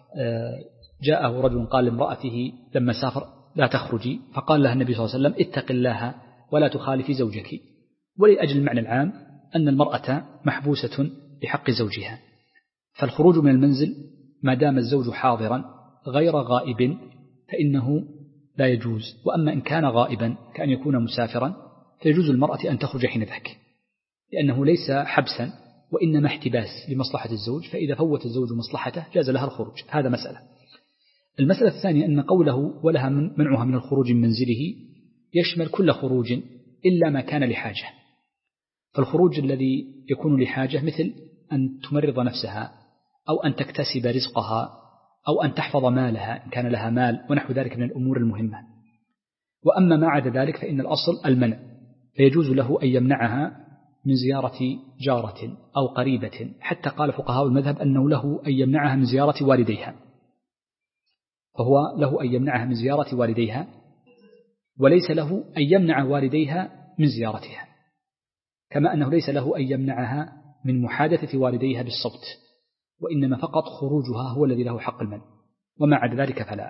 جاءه رجل قال لامرأته لما سافر لا تخرجي، فقال لها النبي صلى الله عليه وسلم اتق الله ولا تخالفي زوجك، ولأجل المعنى العام أن المرأة محبوسة بحق زوجها، فالخروج من المنزل ما دام الزوج حاضرا غير غائب فإنه لا يجوز. وأما إن كان غائبا كأن يكون مسافرا فيجوز المرأة أن تخرج حين ذاك، لأنه ليس حبسا وإنما احتباس لمصلحة الزوج، فإذا فوت الزوج مصلحته جاز لها الخروج. هذا مسألة. المسألة الثانية أن قوله ولها منعها من الخروج من منزله يشمل كل خروج إلا ما كان لحاجة. فالخروج الذي يكون لحاجة مثل أن تمرض نفسها أو أن تكتسب رزقها أو أن تحفظ مالها إن كان لها مال ونحو ذلك من الأمور المهمة. وأما ما عدا ذلك فإن الأصل المنع، فيجوز له أن يمنعها من زيارة جارة أو قريبة، حتى قال فقهاء المذهب أنه له أن يمنعها من زيارة والديها، فهو له أن يمنعها من زيارة والديها وليس له أن يمنع والديها من زيارتها، كما أنه ليس له أن يمنعها من محادثة والديها بالصوت، وإنما فقط خروجها هو الذي له حق المنع، وما عدا ذلك فلا.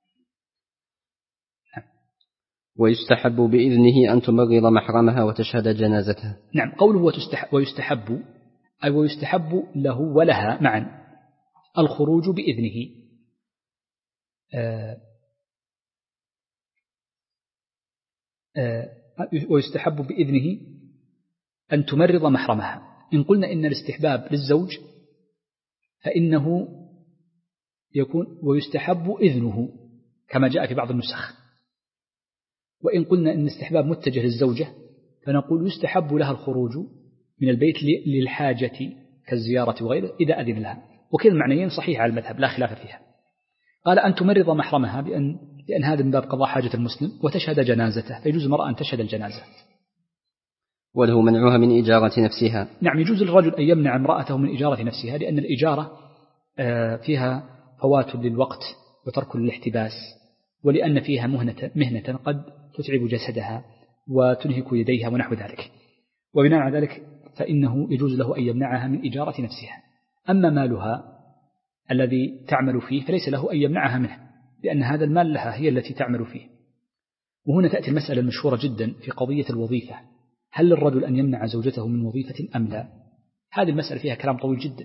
ويستحب بإذنه أن تمرض محرمها وتشهد جنازتها. نعم، قوله ويستحب أي ويستحب له ولها معا الخروج بإذنه. ويستحب بإذنه أن تمرض محرمها. إن قلنا إن الاستحباب للزوج فإنه يكون ويستحب إذنه كما جاء في بعض النسخ، وإن قلنا إن الاستحباب متجه للزوجة فنقول يستحب لها الخروج من البيت للحاجة كالزيارة وغيره إذا أذن لها، وكل المعنيين صحيح على المذهب لا خلاف فيها. قال أن تمرض محرمها لأن هذا من باب قضاء حاجة المسلم، وتشهد جنازته، فيجوز المرأة أن تشهد الجنازة. وله منعها من إجارة نفسها. نعم، يجوز للرجل أن يمنع امرأته من إجارة نفسها، لأن الإجارة فيها فوات للوقت وترك للاحتباس، ولأن فيها مهنة قد تتعب جسدها وتنهك يديها ونحو ذلك، وبناء على ذلك فإنه يجوز له أن يمنعها من إجارة نفسها. أما مالها الذي تعمل فيه فليس له أن يمنعها منه، لأن هذا المال لها هي التي تعمل فيه. وهنا تأتي المسألة المشهورة جدا في قضية الوظيفة، هل للرجل أن يمنع زوجته من وظيفة أم لا؟ هذه المسألة فيها كلام طويل جدا،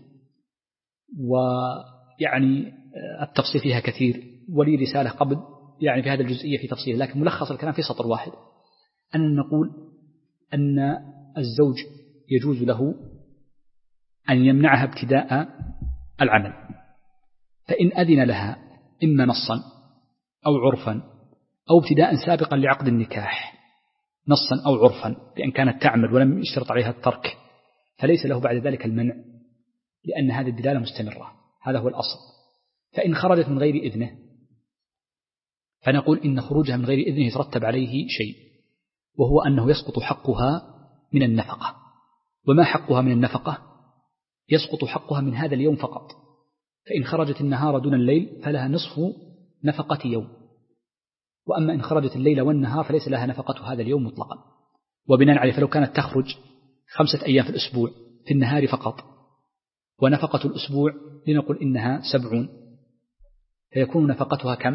ويعني التفصيل فيها كثير، ولي رسالة قبل يعني في هذه الجزئية في تفصيل، لكن ملخص الكلام في سطر واحد، أن نقول أن الزوج يجوز له أن يمنعها ابتداء العمل، فإن أذن لها إما نصا أو عرفا أو ابتداء سابقا لعقد النكاح نصا أو عرفا، بأن كانت تعمل ولم يشترط عليها الترك، فليس له بعد ذلك المنع، لأن هذه الدلالة مستمرة، هذا هو الأصل. فإن خرجت من غير إذنه فنقول إن خروجها من غير إذنه يترتب عليه شيء، وهو أنه يسقط حقها من النفقة. وما حقها من النفقة؟ يسقط حقها من هذا اليوم فقط، فإن خرجت النهار دون الليل فلها نصف نفقة يوم، وأما إن خرجت الليل والنهار فليس لها نفقة هذا اليوم مطلقا. وبناء عليه فلو كانت تخرج 5 أيام في الأسبوع في النهار فقط، ونفقة الأسبوع لنقل إنها 70، فيكون نفقتها كم؟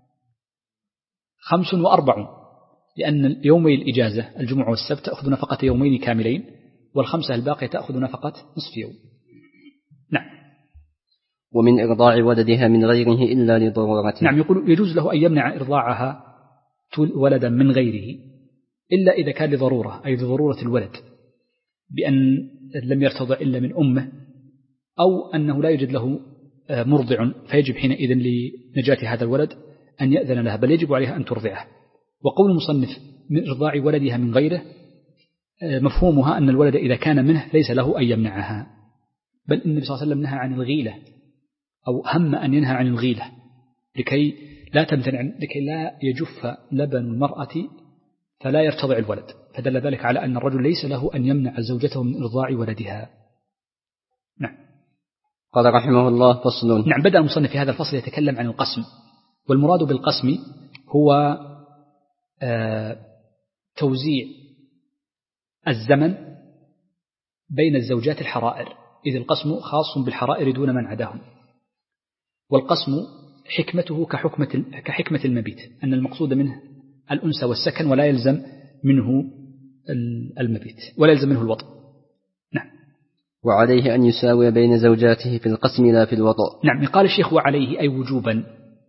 45، لأن يومي الإجازة الجمعة والسبت تأخذ نفقة يومين كاملين، وال5 الباقية تأخذ نفقة نصف يوم. نعم. ومن إرضاع ولدها من غيره إلا لضرورة. نعم، يقول يجوز له أن يمنع إرضاعها ولدا من غيره إلا إذا كان لضرورة، أي لضرورة الولد، بأن لم يرتضع إلا من أمه، أو أنه لا يوجد له مرضع، فيجب حينئذ لنجاة هذا الولد أن يأذن لها، بل يجب عليها أن ترضعه. وقول المصنف من إرضاع ولدها من غيره مفهومها أن الولد إذا كان منه ليس له أن يمنعها، بل النبي صلى الله عليه وسلم نهى عن الغيلة، أو هم أن ينهى عن الغيلة لكي لا يجف لبن المرأة فلا يرتضع الولد، فدل ذلك على أن الرجل ليس له أن يمنع زوجته من إرضاع ولدها. نعم. قال رحمه الله: فصل. نعم، بدأ المصنف في هذا الفصل يتكلم عن القسم، والمراد بالقسم هو توزيع الزمن بين الزوجات الحرائر، إذ القسم خاص بالحرائر دون من عداهم. والقسم حكمته كحكمة المبيت، أن المقصود منه الأنس والسكن، ولا يلزم منه المبيت، ولا يلزم منه الوطء. نعم. وعليه أن يساوي بين زوجاته في القسم لا في الوطء. نعم، قال الشيخ وعليه أي وجوبا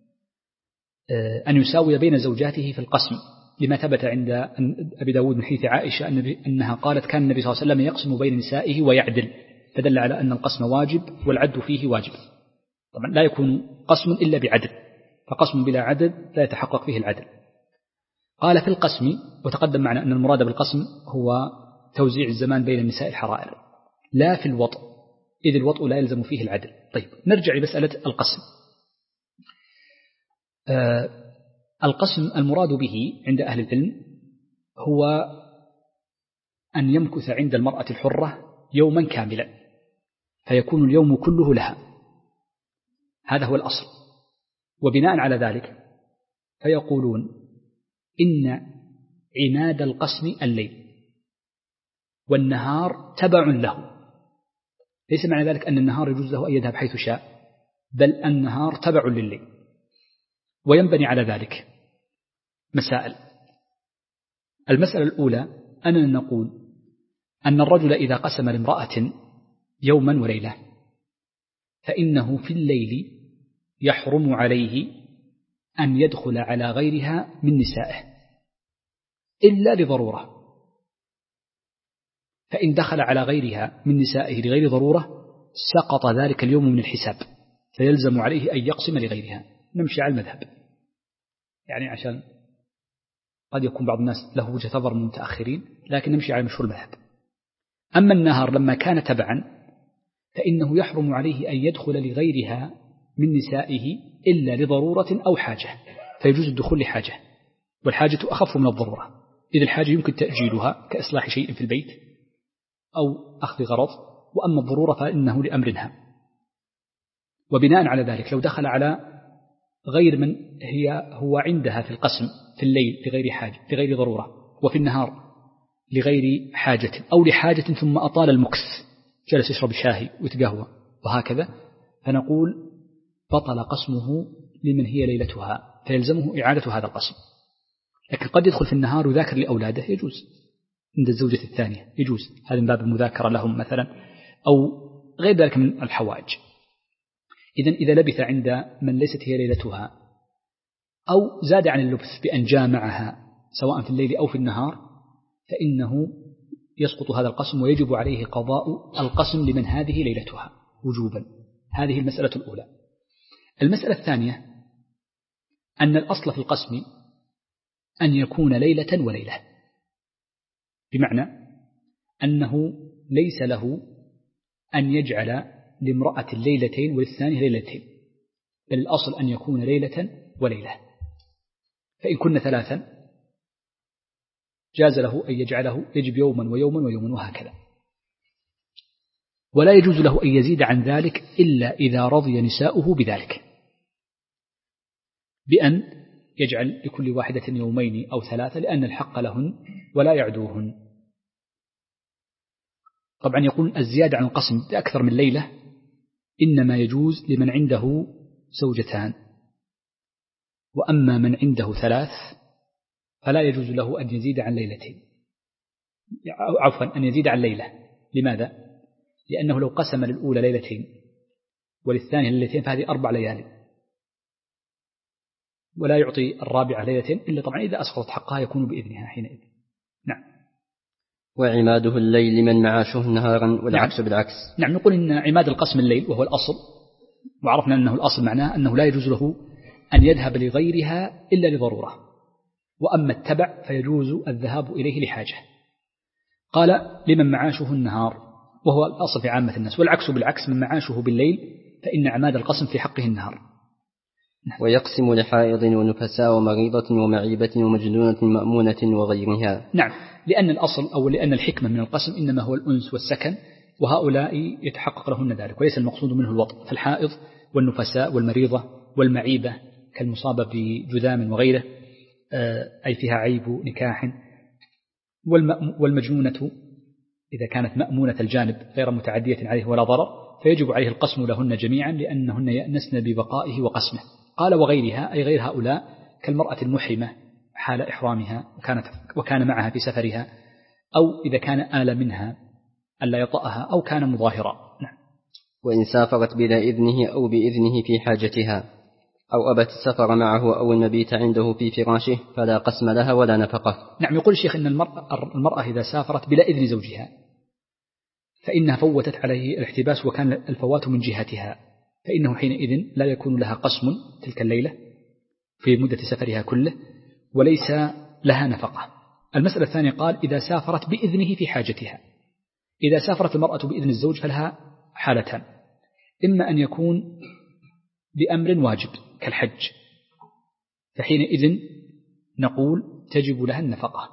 أن يساوي بين زوجاته في القسم، لما ثبت عند أبي داود من حديث عائشة أنها قالت كان النبي صلى الله عليه وسلم يقسم بين نسائه ويعدل، فدل على أن القسم واجب والعدل فيه واجب. طبعا لا يكون قسم إلا بعدل، فقسم بلا عدل لا يتحقق فيه العدل. قال في القسم، وتقدم معنا أن المراد بالقسم هو توزيع الزمان بين النساء الحرائر، لا في الوطء، إذ الوطء لا يلزم فيه العدل. طيب، نرجع لمسألة القسم. القسم المراد به عند أهل العلم هو أن يمكث عند المرأة الحرة يوما كاملا، فيكون اليوم كله لها، هذا هو الأصل. وبناء على ذلك فيقولون إن عناد القسم الليل، والنهار تبع له. ليس معنى ذلك أن النهار يجوز له أن يذهب حيث شاء، بل النهار تبع لليل. وينبني على ذلك مسائل. المسألة الأولى أننا نقول أن الرجل إذا قسم لامرأة يوما وليلة، فإنه في الليل يحرم عليه أن يدخل على غيرها من نسائه إلا لضرورة، فإن دخل على غيرها من نسائه لغير ضرورة سقط ذلك اليوم من الحساب، فيلزم عليه أن يقسم لغيرها. نمشي على المذهب، يعني عشان قد يكون بعض الناس له وجهة نظر من المتأخرين، لكن نمشي على مشهور المذهب. أما النهار لما كان تبعا فإنه يحرم عليه أن يدخل لغيرها من نسائه إلا لضرورة أو حاجة، فيجوز الدخول لحاجة، والحاجة أخف من الضرورة، إذ الحاجة يمكن تأجيلها كإصلاح شيء في البيت أو أخذ غرض، وأما الضرورة فإنه لأمرها. وبناء على ذلك لو دخل على غير من هو عندها في القسم في الليل لغير حاجة لغير ضرورة، وفي النهار لغير حاجة أو لحاجة ثم أطال المكث، جلس يشرب شاهي ويتقهوى وهكذا، فنقول بطل قسمه لمن هي ليلتها، فيلزمه إعادة هذا القسم. لكن قد يدخل في النهار وذاكر لأولاده، يجوز عند الزوجة الثانية، يجوز هذا من باب المذاكرة لهم مثلا، أو غير ذلك من الحوائج. إذا لبث عند من ليست هي ليلتها أو زاد عن اللبث بأن جامعها سواء في الليل أو في النهار، فإنه يسقط هذا القسم ويجب عليه قضاء القسم لمن هذه ليلتها وجوبا. هذه المسألة الأولى. المسألة الثانية أن الأصل في القسم أن يكون ليلة وليلة، بمعنى أنه ليس له أن يجعل لامرأة ليلتين وللثانية ليلتين، بل الأصل أن يكون ليلة وليلة. فإن كنا 3 جاز له أن يجعله يجب يوما ويوما ويوما وهكذا، ولا يجوز له أن يزيد عن ذلك إلا إذا رضي نساؤه بذلك، بأن يجعل لكل واحدة يومين أو 3 لأن الحق لهن ولا يعدوهن. طبعا يقول الزيادة عن القسم بأكثر من ليلة إنما يجوز لمن عنده زوجتان، وأما من عنده 3 فلا يجوز له أن يزيد عن ليلتين، عفوا أن يزيد عن ليلة. لماذا؟ لأنه لو قسم للأولى ليلتين وللثانية ليلتين فهذه 4 ليالي، ولا يعطي الرابعة ليلتين إلا طبعا إذا أسقطت حقها يكون بإذنها حينئذ. نعم. وعماده الليل لمن معاشه نهارا والعكس بالعكس. نعم، نقول إن عماد القسم الليل وهو الأصل، وعرفنا أنه الأصل معناه أنه لا يجوز له أن يذهب لغيرها إلا لضرورة، وأما التبع فيجوز الذهاب إليه لحاجة. قال لمن معاشه النهار وهو الأصل في عامة الناس، والعكس بالعكس، من معاشه بالليل فإن عماد القسم في حقه النهار. ويقسم لحائض ونفساء ومريضة ومعيبة ومجنونة مأمونة وغيرها. نعم، لأن الأصل أو لأن الحكمة من القسم إنما هو الأنس والسكن، وهؤلاء يتحقق لهن ذلك وليس المقصود منه الوطء. فالحائض والنفساء والمريضة والمعيبة كالمصابة بجذام وغيره أي فيها عيب نكاح، والمجنونة إذا كانت مأمونة الجانب غير متعدية عليه ولا ضرر فيجب عليه القسم لهن جميعا لأنهن يأنسن ببقائه وقسمه. قال وغيرها أي غير هؤلاء كالمرأة المحرمة حال إحرامها وكان معها في سفرها، أو إذا كان آل منها ألا يطأها أو كان مظاهرا. نعم. وإن سافرت بلا إذنه أو بإذنه في حاجتها أو أبت السفر معه أو المبيت عنده في فراشه فلا قسم لها ولا نفقة. نعم، يقول الشيخ إن المرأة إذا سافرت بلا إذن زوجها فإنها فوتت عليه الاحتباس وكان الفوات من جهتها، فإنه حينئذ لا يكون لها قسم تلك الليلة في مدة سفرها كله وليس لها نفقة. المسألة الثانية قال إذا سافرت بإذنه في حاجتها. إذا سافرت المرأة بإذن الزوج فلها حالتان، إما أن يكون بأمر واجب كالحج فحينئذ نقول تجب لها النفقة.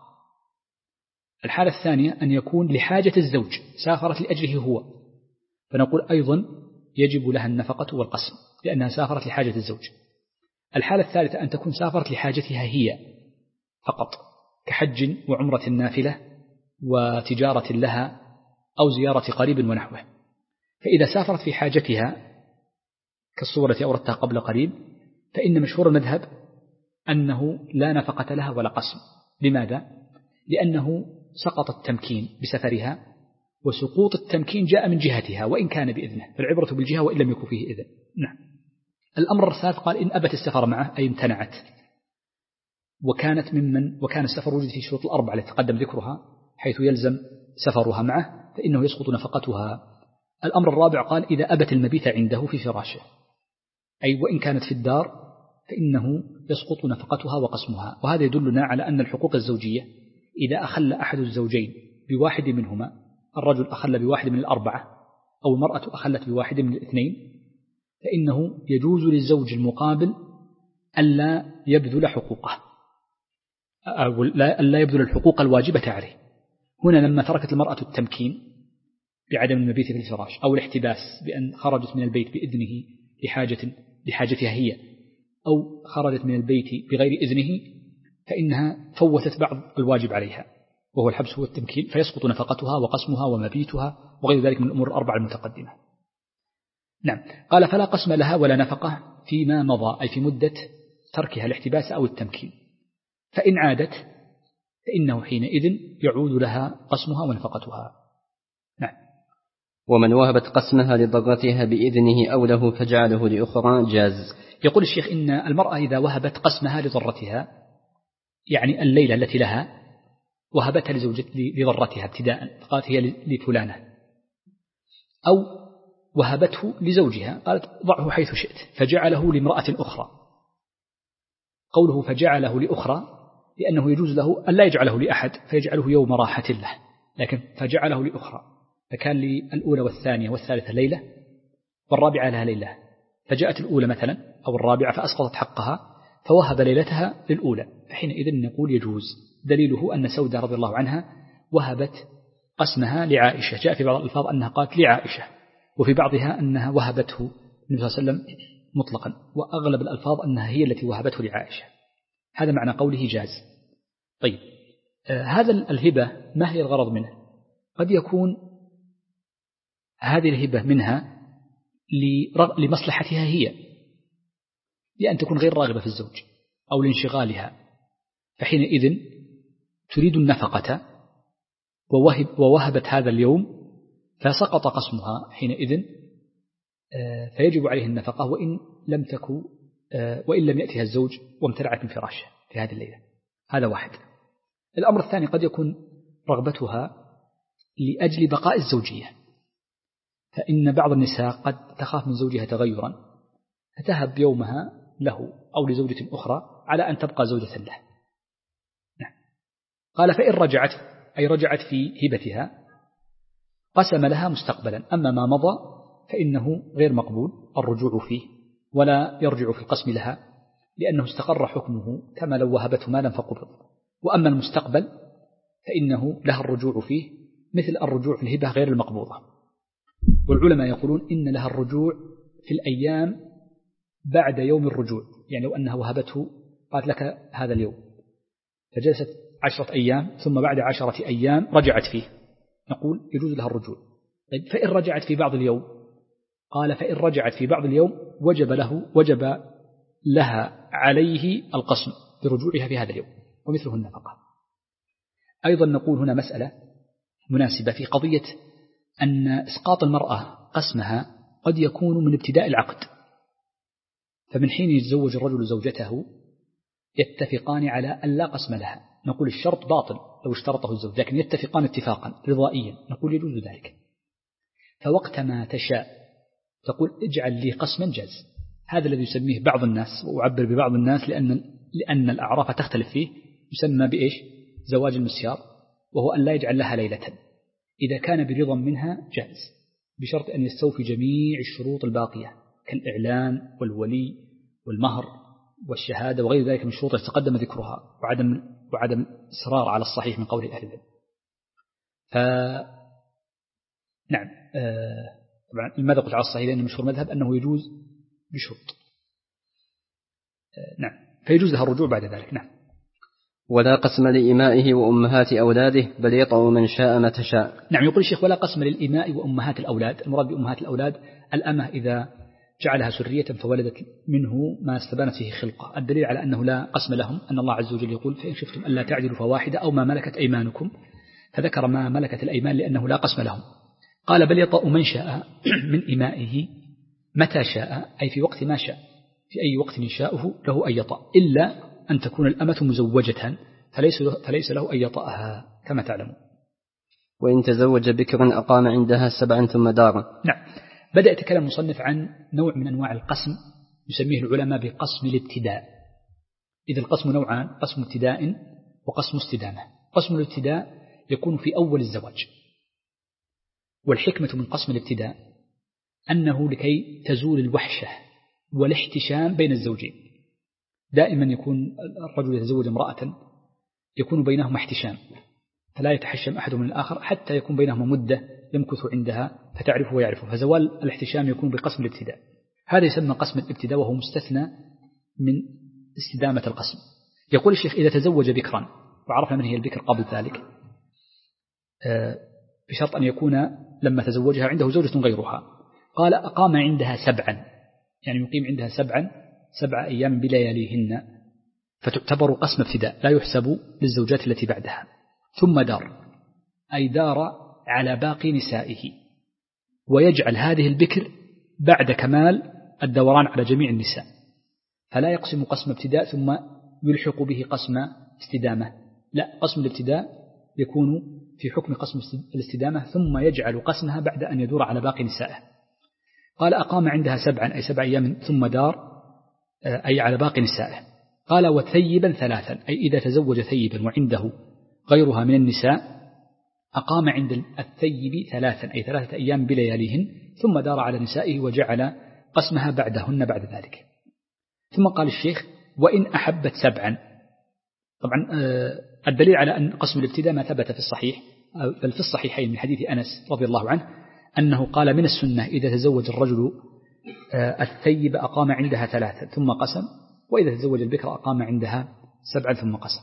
الحالة الثانية أن يكون لحاجة الزوج سافرت لأجله هو فنقول أيضا يجب لها النفقة والقسم لأنها سافرت لحاجة الزوج. الحالة الثالثة أن تكون سافرت لحاجتها هي فقط كحج وعمرة نافلة وتجارة لها أو زيارة قريب ونحوه. فإذا سافرت في حاجتها كالصورة التي أوردتها قبل قليل فإن مشهور المذهب أنه لا نفقة لها ولا قسم. لماذا؟ لأنه سقط التمكين بسفرها، وسقوط التمكين جاء من جهتها وإن كان بإذنه، فالعبرة بالجهة وإن لم يكن فيه إذن. نعم. الأمر الثالث قال إن أبت السفر معه أي امتنعت وكان السفر وجد في شروط الأربعة التي تقدم ذكرها حيث يلزم سفرها معه فإنه يسقط نفقتها. الأمر الرابع قال إذا أبت المبيت عنده في فراشه أي وإن كانت في الدار فإنه يسقط نفقتها وقسمها. وهذا يدلنا على أن الحقوق الزوجية إذا أخل أحد الزوجين بواحد منهما، الرجل أخل بواحد من الأربعة أو المرأة أخلت بواحد من الاثنين، فإنه يجوز للزوج المقابل ألا يبذل حقوقه أو ألا يبذل الحقوق الواجبة عليه. هنا لما تركت المرأة التمكين بعدم المبيت في الفراش أو الاحتباس بأن خرجت من البيت بإذنه لحاجتها هي أو خرجت من البيت بغير إذنه فإنها فوتت بعض الواجب عليها وهو الحبس والتمكين، فيسقط نفقتها وقسمها ومبيتها وغير ذلك من الأمور الأربعة المتقدمة. نعم. قال فلا قسم لها ولا نفقة فيما مضى أي في مدة تركها الاحتباس أو التمكين، فإن عادت فإنه حينئذ يعود لها قسمها ونفقتها. نعم. ومن وهبت قسمها لضرتها بإذنه أو له فجعله لأخرى جاز. يقول الشيخ إن المرأة إذا وهبت قسمها لضرتها يعني الليلة التي لها وهبتها لضرتها ابتداء قالت هي لفلانة، أو وهبته لزوجها قالت ضعه حيث شئت فجعله لامرأة أخرى. قوله فجعله لأخرى لأنه يجوز له أن لا يجعله لأحد فيجعله يوم راحة له، لكن فجعله لأخرى فكان للأولى والثانية والثالثة ليلة والرابعة لها ليلة، فجاءت الأولى مثلا أو الرابعة فأسقطت حقها فوهب ليلتها للأولى، فحينئذ نقول يجوز. دليله أن سودة رضي الله عنها وهبت قسمها لعائشة، جاء في بعض الألفاظ أنها قالت لعائشة وفي بعضها أنها وهبته النبي صلى الله عليه وسلم مطلقا، وأغلب الألفاظ أنها هي التي وهبته لعائشة. هذا معنى قوله جاز. طيب هذا الهبة ما هي الغرض منه؟ قد يكون هذه الهبة منها لمصلحتها هي، لأن تكون غير راغبة في الزوج أو لانشغالها، فحينئذ تريد النفقة ووهبت هذا اليوم، فسقط قسمها حينئذ، فيجب عليه النفقة وإن لم يأتها الزوج وامتنعت من فراشه في هذه الليلة. هذا واحد. الأمر الثاني قد يكون رغبتها لأجل بقاء الزوجية، فإن بعض النساء قد تخاف من زوجها تغيرا فتهب يومها له أو لزوجة أخرى على أن تبقى زوجة له. نعم. قال فإن رجعت، أي رجعت في هبتها، قسم لها مستقبلا، أما ما مضى فإنه غير مقبول الرجوع فيه ولا يرجع في القسم لها، لأنه استقر حكمه كما لو وهبته مالا فقبض. وأما المستقبل فإنه لها الرجوع فيه مثل الرجوع في الهبة غير المقبوضة. والعلماء يقولون إن لها الرجوع في الأيام بعد يوم الرجوع، يعني لو أنها وهبته قالت لك هذا اليوم فجلست 10 أيام ثم بعد 10 أيام رجعت فيه، نقول يجوز لها الرجوع. طيب فإن رجعت في بعض اليوم، قال فإن رجعت في بعض اليوم وجب لها عليه القسم برجوعها في هذا اليوم ومثله النفقة. أيضا نقول هنا مسألة مناسبة في قضية أن إسقاط المرأة قسمها قد يكون من ابتداء العقد، فمن حين يتزوج الرجل زوجته يتفقان على أن لا قسم لها، نقول الشرط باطل لو اشترطه الزوج، لكن يتفقان اتفاقا رضائيا، نقول يجوز ذلك. فوقت ما تشاء تقول اجعل لي قسما جاز. هذا الذي يسميه بعض الناس، وأعبر ببعض الناس لأن الأعراف تختلف فيه، يسمى بإيش؟ زواج المسيار، وهو أن لا يجعل لها ليلة. إذا كان برضا منها جاز، بشرط أن يستوفي جميع الشروط الباقية كالإعلان والولي والمهر والشهادة وغير ذلك من الشروط التي تقدم ذكرها، وعدم إصرار على الصحيح من قول أهل العلم. نعم. طبعا لماذا قلت على الصحيح؟ لأن مشهور مذهب أنه يجوز بشرط. نعم. فيجوز لها الرجوع بعد ذلك. نعم. ولا قسم لإمائه وأمهات أولاده بل يطأ من شاء متى شاء. نعم. يقول الشيخ ولا قسم للإماء وأمهات الأولاد. المراد بأمهات الأولاد الأمة إذا جعلها سرية فولدت منه ما استبانت فيه خلقة. الدليل على أنه لا قسم لهم أن الله عز وجل يقول فإن خفتم ألا تعدلوا فواحدة أو ما ملكت أيمانكم، فذكر ما ملكت الأيمان لأنه لا قسم لهم. قال بل يطأ من شاء من إمائه متى شاء، أي في وقت ما شاء، في أي وقت يشاءه له أن يطأ، إلا أن تكون الأمة مزوجة فليس له أن يطأها كما تعلمون. وإن تزوج بكرا أقام عندها 7 ثم دار. نعم. بدأ يتكلم المصنف عن نوع من أنواع القسم يسميه العلماء بقسم الابتداء. إذا القسم نوعان، قسم ابتداء وقسم استدامة. قسم الابتداء يكون في أول الزواج، والحكمة من قسم الابتداء أنه لكي تزول الوحشة والاحتشام بين الزوجين. دائما يكون الرجل يتزوج امرأة يكون بينهما احتشام، فلا يتحشم أحد من الآخر حتى يكون بينهما مدة يمكث عندها فتعرفه ويعرفه، فزوال الاحتشام يكون بقسم الابتداء. هذا يسمى قسم الابتداء وهو مستثنى من استدامة القسم. يقول الشيخ إذا تزوج بكرا، وعرفنا من هي البكر قبل ذلك، بشرط أن يكون لما تزوجها عنده زوجة غيرها. قال أقام عندها 7، يعني يقيم عندها 7 أيام بلياليهن، فتعتبر قسم ابتداء لا يحسب للزوجات التي بعدها. ثم دار، أي دار على باقي نسائه، ويجعل هذه البكر بعد كمال الدوران على جميع النساء، فلا يقسم قسم ابتداء ثم يلحق به قسم استدامة، لا، قسم الابتداء يكون في حكم قسم الاستدامة ثم يجعل قسمها بعد أن يدور على باقي نسائه. قال أقام عندها 7، أي 7 أيام ثم دار، أي على باقي نسائه. قال وثيبا 3، أي إذا تزوج ثيبا وعنده غيرها من النساء أقام عند الثيب 3، أي 3 أيام بلياليهن، ثم دار على نسائه وجعل قسمها بعدهن بعد ذلك. ثم قال الشيخ وإن أحبت 7. طبعا الدليل على أن قسم الابتداء ما ثبت في الصحيح، بل في الصحيحين من حديث أنس رضي الله عنه أنه قال من السنة إذا تزوج الرجل الثيب أقام عندها 3 ثم قسم، وإذا تزوج البكر أقام عندها 7 ثم قسم.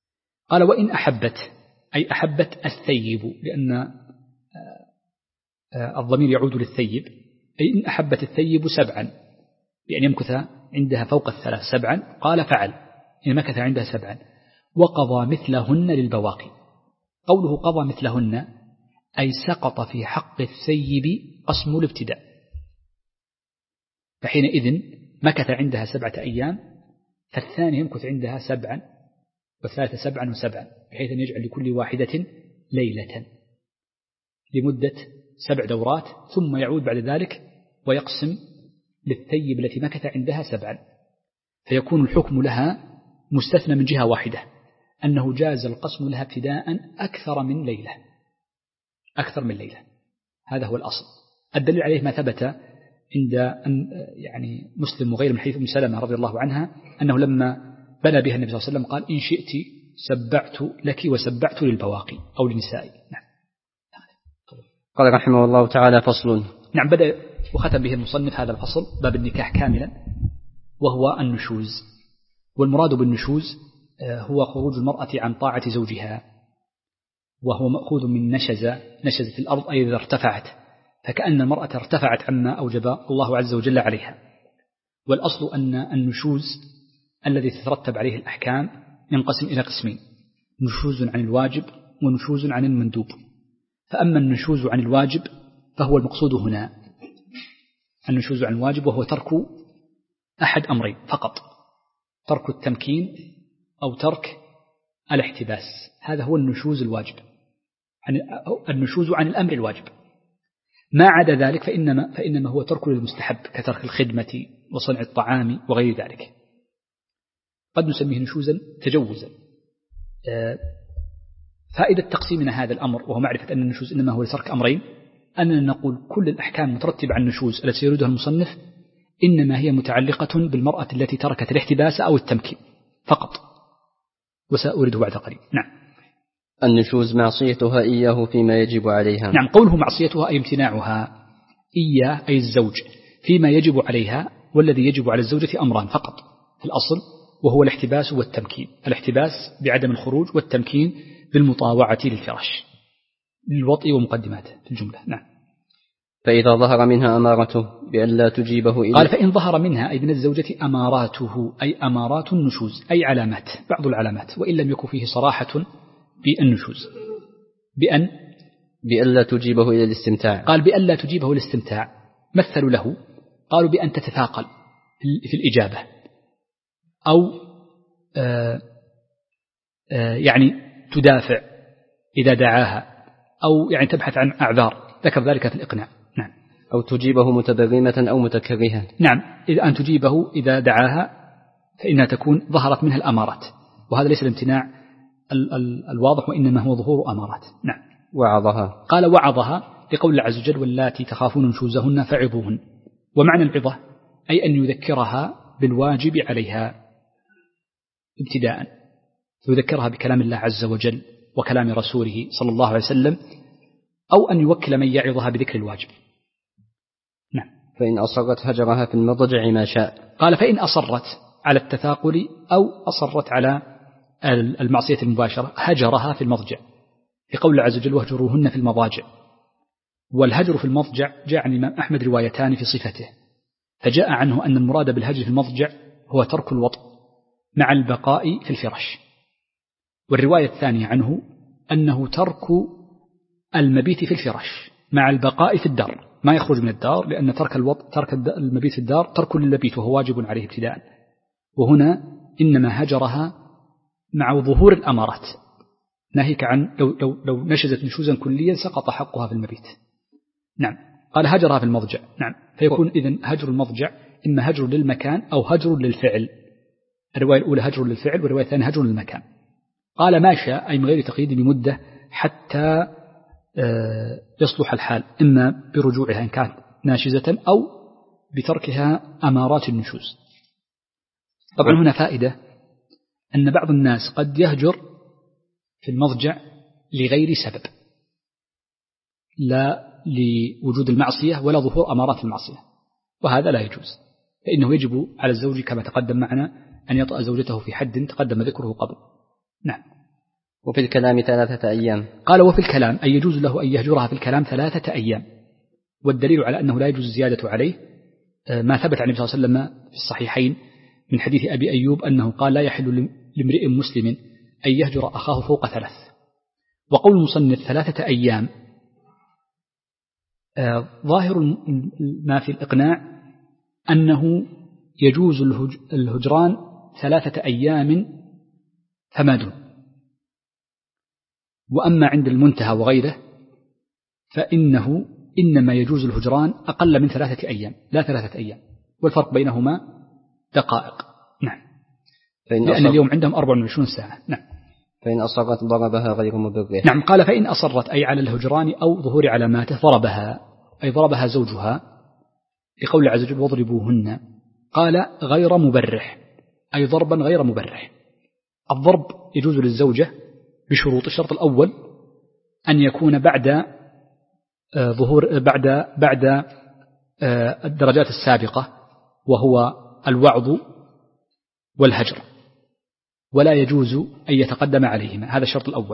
قال وإن أحبت، أي أحبت الثيب، لأن الضمير يعود للثيب، أي إن أحبت الثيب 7 بأن يمكث عندها فوق 3 7 قال فعل إن مكث عندها 7 وقضى مثلهن للبواقي. قوله قضى مثلهن أي سقط في حق الثيب قسم الابتداء، فحينئذ مكث عندها 7 أيام، فالثاني يمكث عندها 7 والثالثة 7 و7، بحيث أن يجعل لكل واحدة ليلة لمدة 7 دورات، ثم يعود بعد ذلك ويقسم للثيب التي مكث عندها 7، فيكون الحكم لها مستثنى من جهة واحدة، أنه جاز القسم لها ابتداء أكثر من ليلة. هذا هو الأصل. الدليل عليه ما ثبت عند يعني مسلم وغيره من حديث أم سلمة رضي الله عنها أنه لما بنى بها النبي صلى الله عليه وسلم قال إن شئت سبعت لك وسبعت للبواقي أو للنساء. نعم. قال رحمه الله تعالى فصل. نعم، بدأ وختم به المصنف هذا الفصل باب النكاح كاملا، وهو النشوز. والمراد بالنشوز هو خروج المرأة عن طاعة زوجها، وهو مأخوذ من نشزت الأرض أي إذا ارتفعت، فكأن المرأة ارتفعت عما أوجب الله عز وجل عليها. والأصل أن النشوز الذي تترتب عليه الأحكام ينقسم إلى قسمين: نشوز عن الواجب ونشوز عن المندوب. فأما النشوز عن الواجب فهو المقصود هنا، النشوز عن الواجب وهو ترك أحد أمرين فقط: ترك التمكين أو ترك الاحتباس. هذا هو النشوز الواجب، النشوز عن الأمر الواجب. ما عدا ذلك فإنما هو ترك للمستحب كترك الخدمة وصنع الطعام وغير ذلك. قد نسميه نشوزا تجوزا. فائدة تقسيمنا هذا الأمر وهو معرفة أن النشوز إنما هو لترك أمرين، أننا نقول كل الأحكام مترتبة عن النشوز التي يريدها المصنف إنما هي متعلقة بالمرأة التي تركت الاحتباس أو التمكين فقط، وسأورده بعد قليل. نعم. النشوز معصيتها إياه فيما يجب عليها. نعم، قوله معصيتها أي امتناعها، إياه أي الزوج فيما يجب عليها، والذي يجب على الزوجة أمران فقط في الأصل، وهو الاحتباس والتمكين. الاحتباس بعدم الخروج، والتمكين بالمطاوعة للفراش للوطء ومقدماته في الجملة. نعم. فإذا ظهر منها أمارته بأن لا تجيبه إليه. قال فإن ظهر منها أي من الزوجة أماراته أي أمارات النشوز، أي علامات، بعض العلامات، وإن لم يكن فيه صراحة بالنشوز. بأن لا تجيبه إلى الاستمتاع. قال بأن لا تجيبه الاستمتاع، مثلوا له قالوا بأن تتثاقل في الإجابة، أو يعني تدافع إذا دعاها، أو يعني تبحث عن أعذار، ذكر ذلك في الإقناع. نعم. أو تجيبه متبرمة أو متكرهة. نعم، إذا أن تجيبه إذا دعاها فإنها تكون ظهرت منها الأمارات، وهذا ليس الامتناع الواضح، وإنما هو ظهور أمارات. نعم. وعظها. قال وعظها لقول الله عز وجل واللاتي تخافون نشوزهن فعظوهن. ومعنى العظة أي أن يذكرها بالواجب عليها ابتداء، يذكرها بكلام الله عز وجل وكلام رسوله صلى الله عليه وسلم، أو أن يوكل من يعظها بذكر الواجب. نعم. فإن أصرت هجرها في المضجع ما شاء. قال فإن أصرت على التثاقل أو أصرت على المعصية المباشرة هجرها في المضجع، لقول الله عز وجل واهجروهن في المضاجع. والهجر في المضجع جاء عن الإمام أحمد روايتان في صفته، فجاء عنه أن المراد بالهجر في المضجع هو ترك الوطء مع البقاء في الفراش، والرواية الثانية عنه أنه ترك المبيت في الفراش مع البقاء في الدار، ما يخرج من الدار، لأن ترك المبيت في الدار ترك للمبيت وهو واجب عليه ابتداء. وهنا إنما هجرها مع ظهور الأمارات، ناهيك عن لو نشزت نشوزا كليا سقط حقها في المبيت. نعم. قال هجرها في المضجع. نعم. فيكون إذن هجر المضجع إما هجر للمكان أو هجر للفعل. الرواية الأولى هجر للفعل، والرواية الثانية هجر للمكان. قال ما شاء أي من غير تقييد بمدة حتى يصلح الحال، إما برجوعها إن كانت ناشزة أو بتركها أمارات النشوز. طبعا هنا فائدة أن بعض الناس قد يهجر في المضجع لغير سبب، لا لوجود المعصية ولا ظهور أمارات المعصية، وهذا لا يجوز، فإنه يجب على الزوج كما تقدم معنا أن يطأ زوجته في حد تقدم ذكره قبل. نعم. وفي الكلام 3 أيام. قال وفي الكلام أي يجوز له أن يهجرها في الكلام 3 أيام، والدليل على أنه لا يجوز الزيادة عليه ما ثبت عن النبي صلى الله عليه وسلم في الصحيحين من حديث أبي أيوب أنه قال: لا يحل لامرئ مسلم أن يهجر أخاه فوق 3. وقول المصنف 3 أيام ظاهر ما في الإقناع أنه يجوز الهجران 3 أيام فما دون. وأما عند المنتهى وغيره فإنه إنما يجوز الهجران أقل من 3 أيام لا 3 أيام، والفرق بينهما دقائق. نعم. لأن اليوم عندهم 24 ساعة. نعم. فإن أصرت ضربها غير مبرح. نعم. قال: فإن أصرت أي على الهجران أو ظهور علاماته ضربها، أي ضربها زوجها، لقول عز وجل: واضربوهن. قال: غير مبرح، أي ضربا غير مبرح. الضرب يجوز للزوجة بشروط. الشرط الأول أن يكون بعد ظهور بعد الدرجات السابقة، وهو الوعظ والهجر، ولا يجوز أن يتقدم عليهما. هذا الشرط الأول.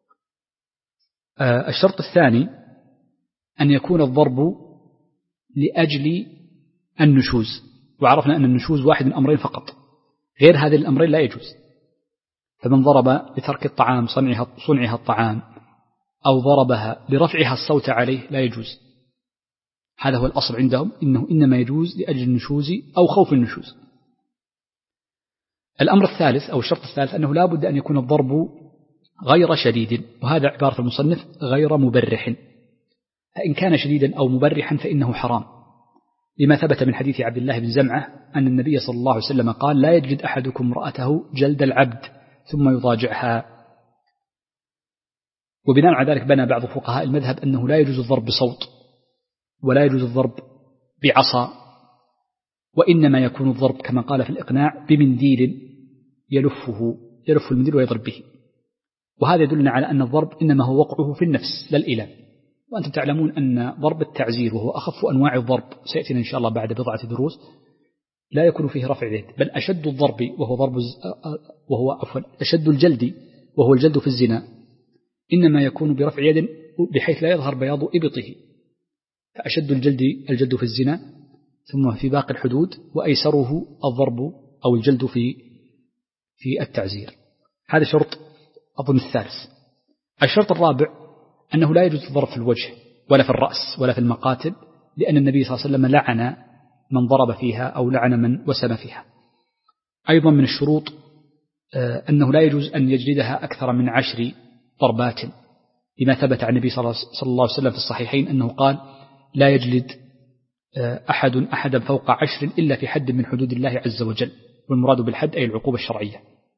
الشرط الثاني أن يكون الضرب لأجل النشوز، وعرفنا أن النشوز واحد من أمرين فقط، غير هذه الأمرين لا يجوز. فمن ضرب بترك الطعام صنعها الطعام، أو ضربها لرفعها الصوت عليه لا يجوز. هذا هو الأصل عندهم، إنه إنما يجوز لأجل النشوز أو خوف النشوز. الأمر الثالث أو الشرط الثالث أنه لا بد أن يكون الضرب غير شديد، وهذا عبارة المصنف غير مبرح. فإن كان شديدا أو مبرحا فإنه حرام، لما ثبت من حديث عبد الله بن زمعة أن النبي صلى الله عليه وسلم قال: لا يجلد أحدكم امرأته جلد العبد ثم يضاجعها. وبناء على ذلك بنى بعض فقهاء المذهب أنه لا يجوز الضرب بصوت، ولا يجوز الضرب بعصا، وإنما يكون الضرب كما قال في الإقناع بمنديل يلف المنديل ويضرب به. وهذا يدلنا على أن الضرب إنما هو وقعه في النفس لا الإيلام. وأنتم تعلمون أن ضرب التعزير، وهو أخف أنواع الضرب، سيأتينا إن شاء الله بعد بضعة دروس، لا يكون فيه رفع يد، بل أشد الضرب أشد الجلد وهو الجلد في الزنا إنما يكون برفع يد بحيث لا يظهر بياض إبطه. فأشد الجلد في الزنا، ثم في باقي الحدود، وأيسره الضرب أو الجلد في التعزير. هذا شرط أظن الثالث. الشرط الرابع أنه لا يجوز الضرب في الوجه ولا في الرأس ولا في المقاتل، لأن النبي صلى الله عليه وسلم لعن من ضرب فيها أو لعن من وسم فيها. أيضا من الشروط أنه لا يجوز أن يجلدها أكثر من 10 ضربات، لما ثبت عن النبي صلى الله عليه وسلم في الصحيحين أنه قال: لا يجلد أحدا فوق 10 إلا في حد من حدود الله عز وجل. والمراد بالحد أي العقوبة الشرعية.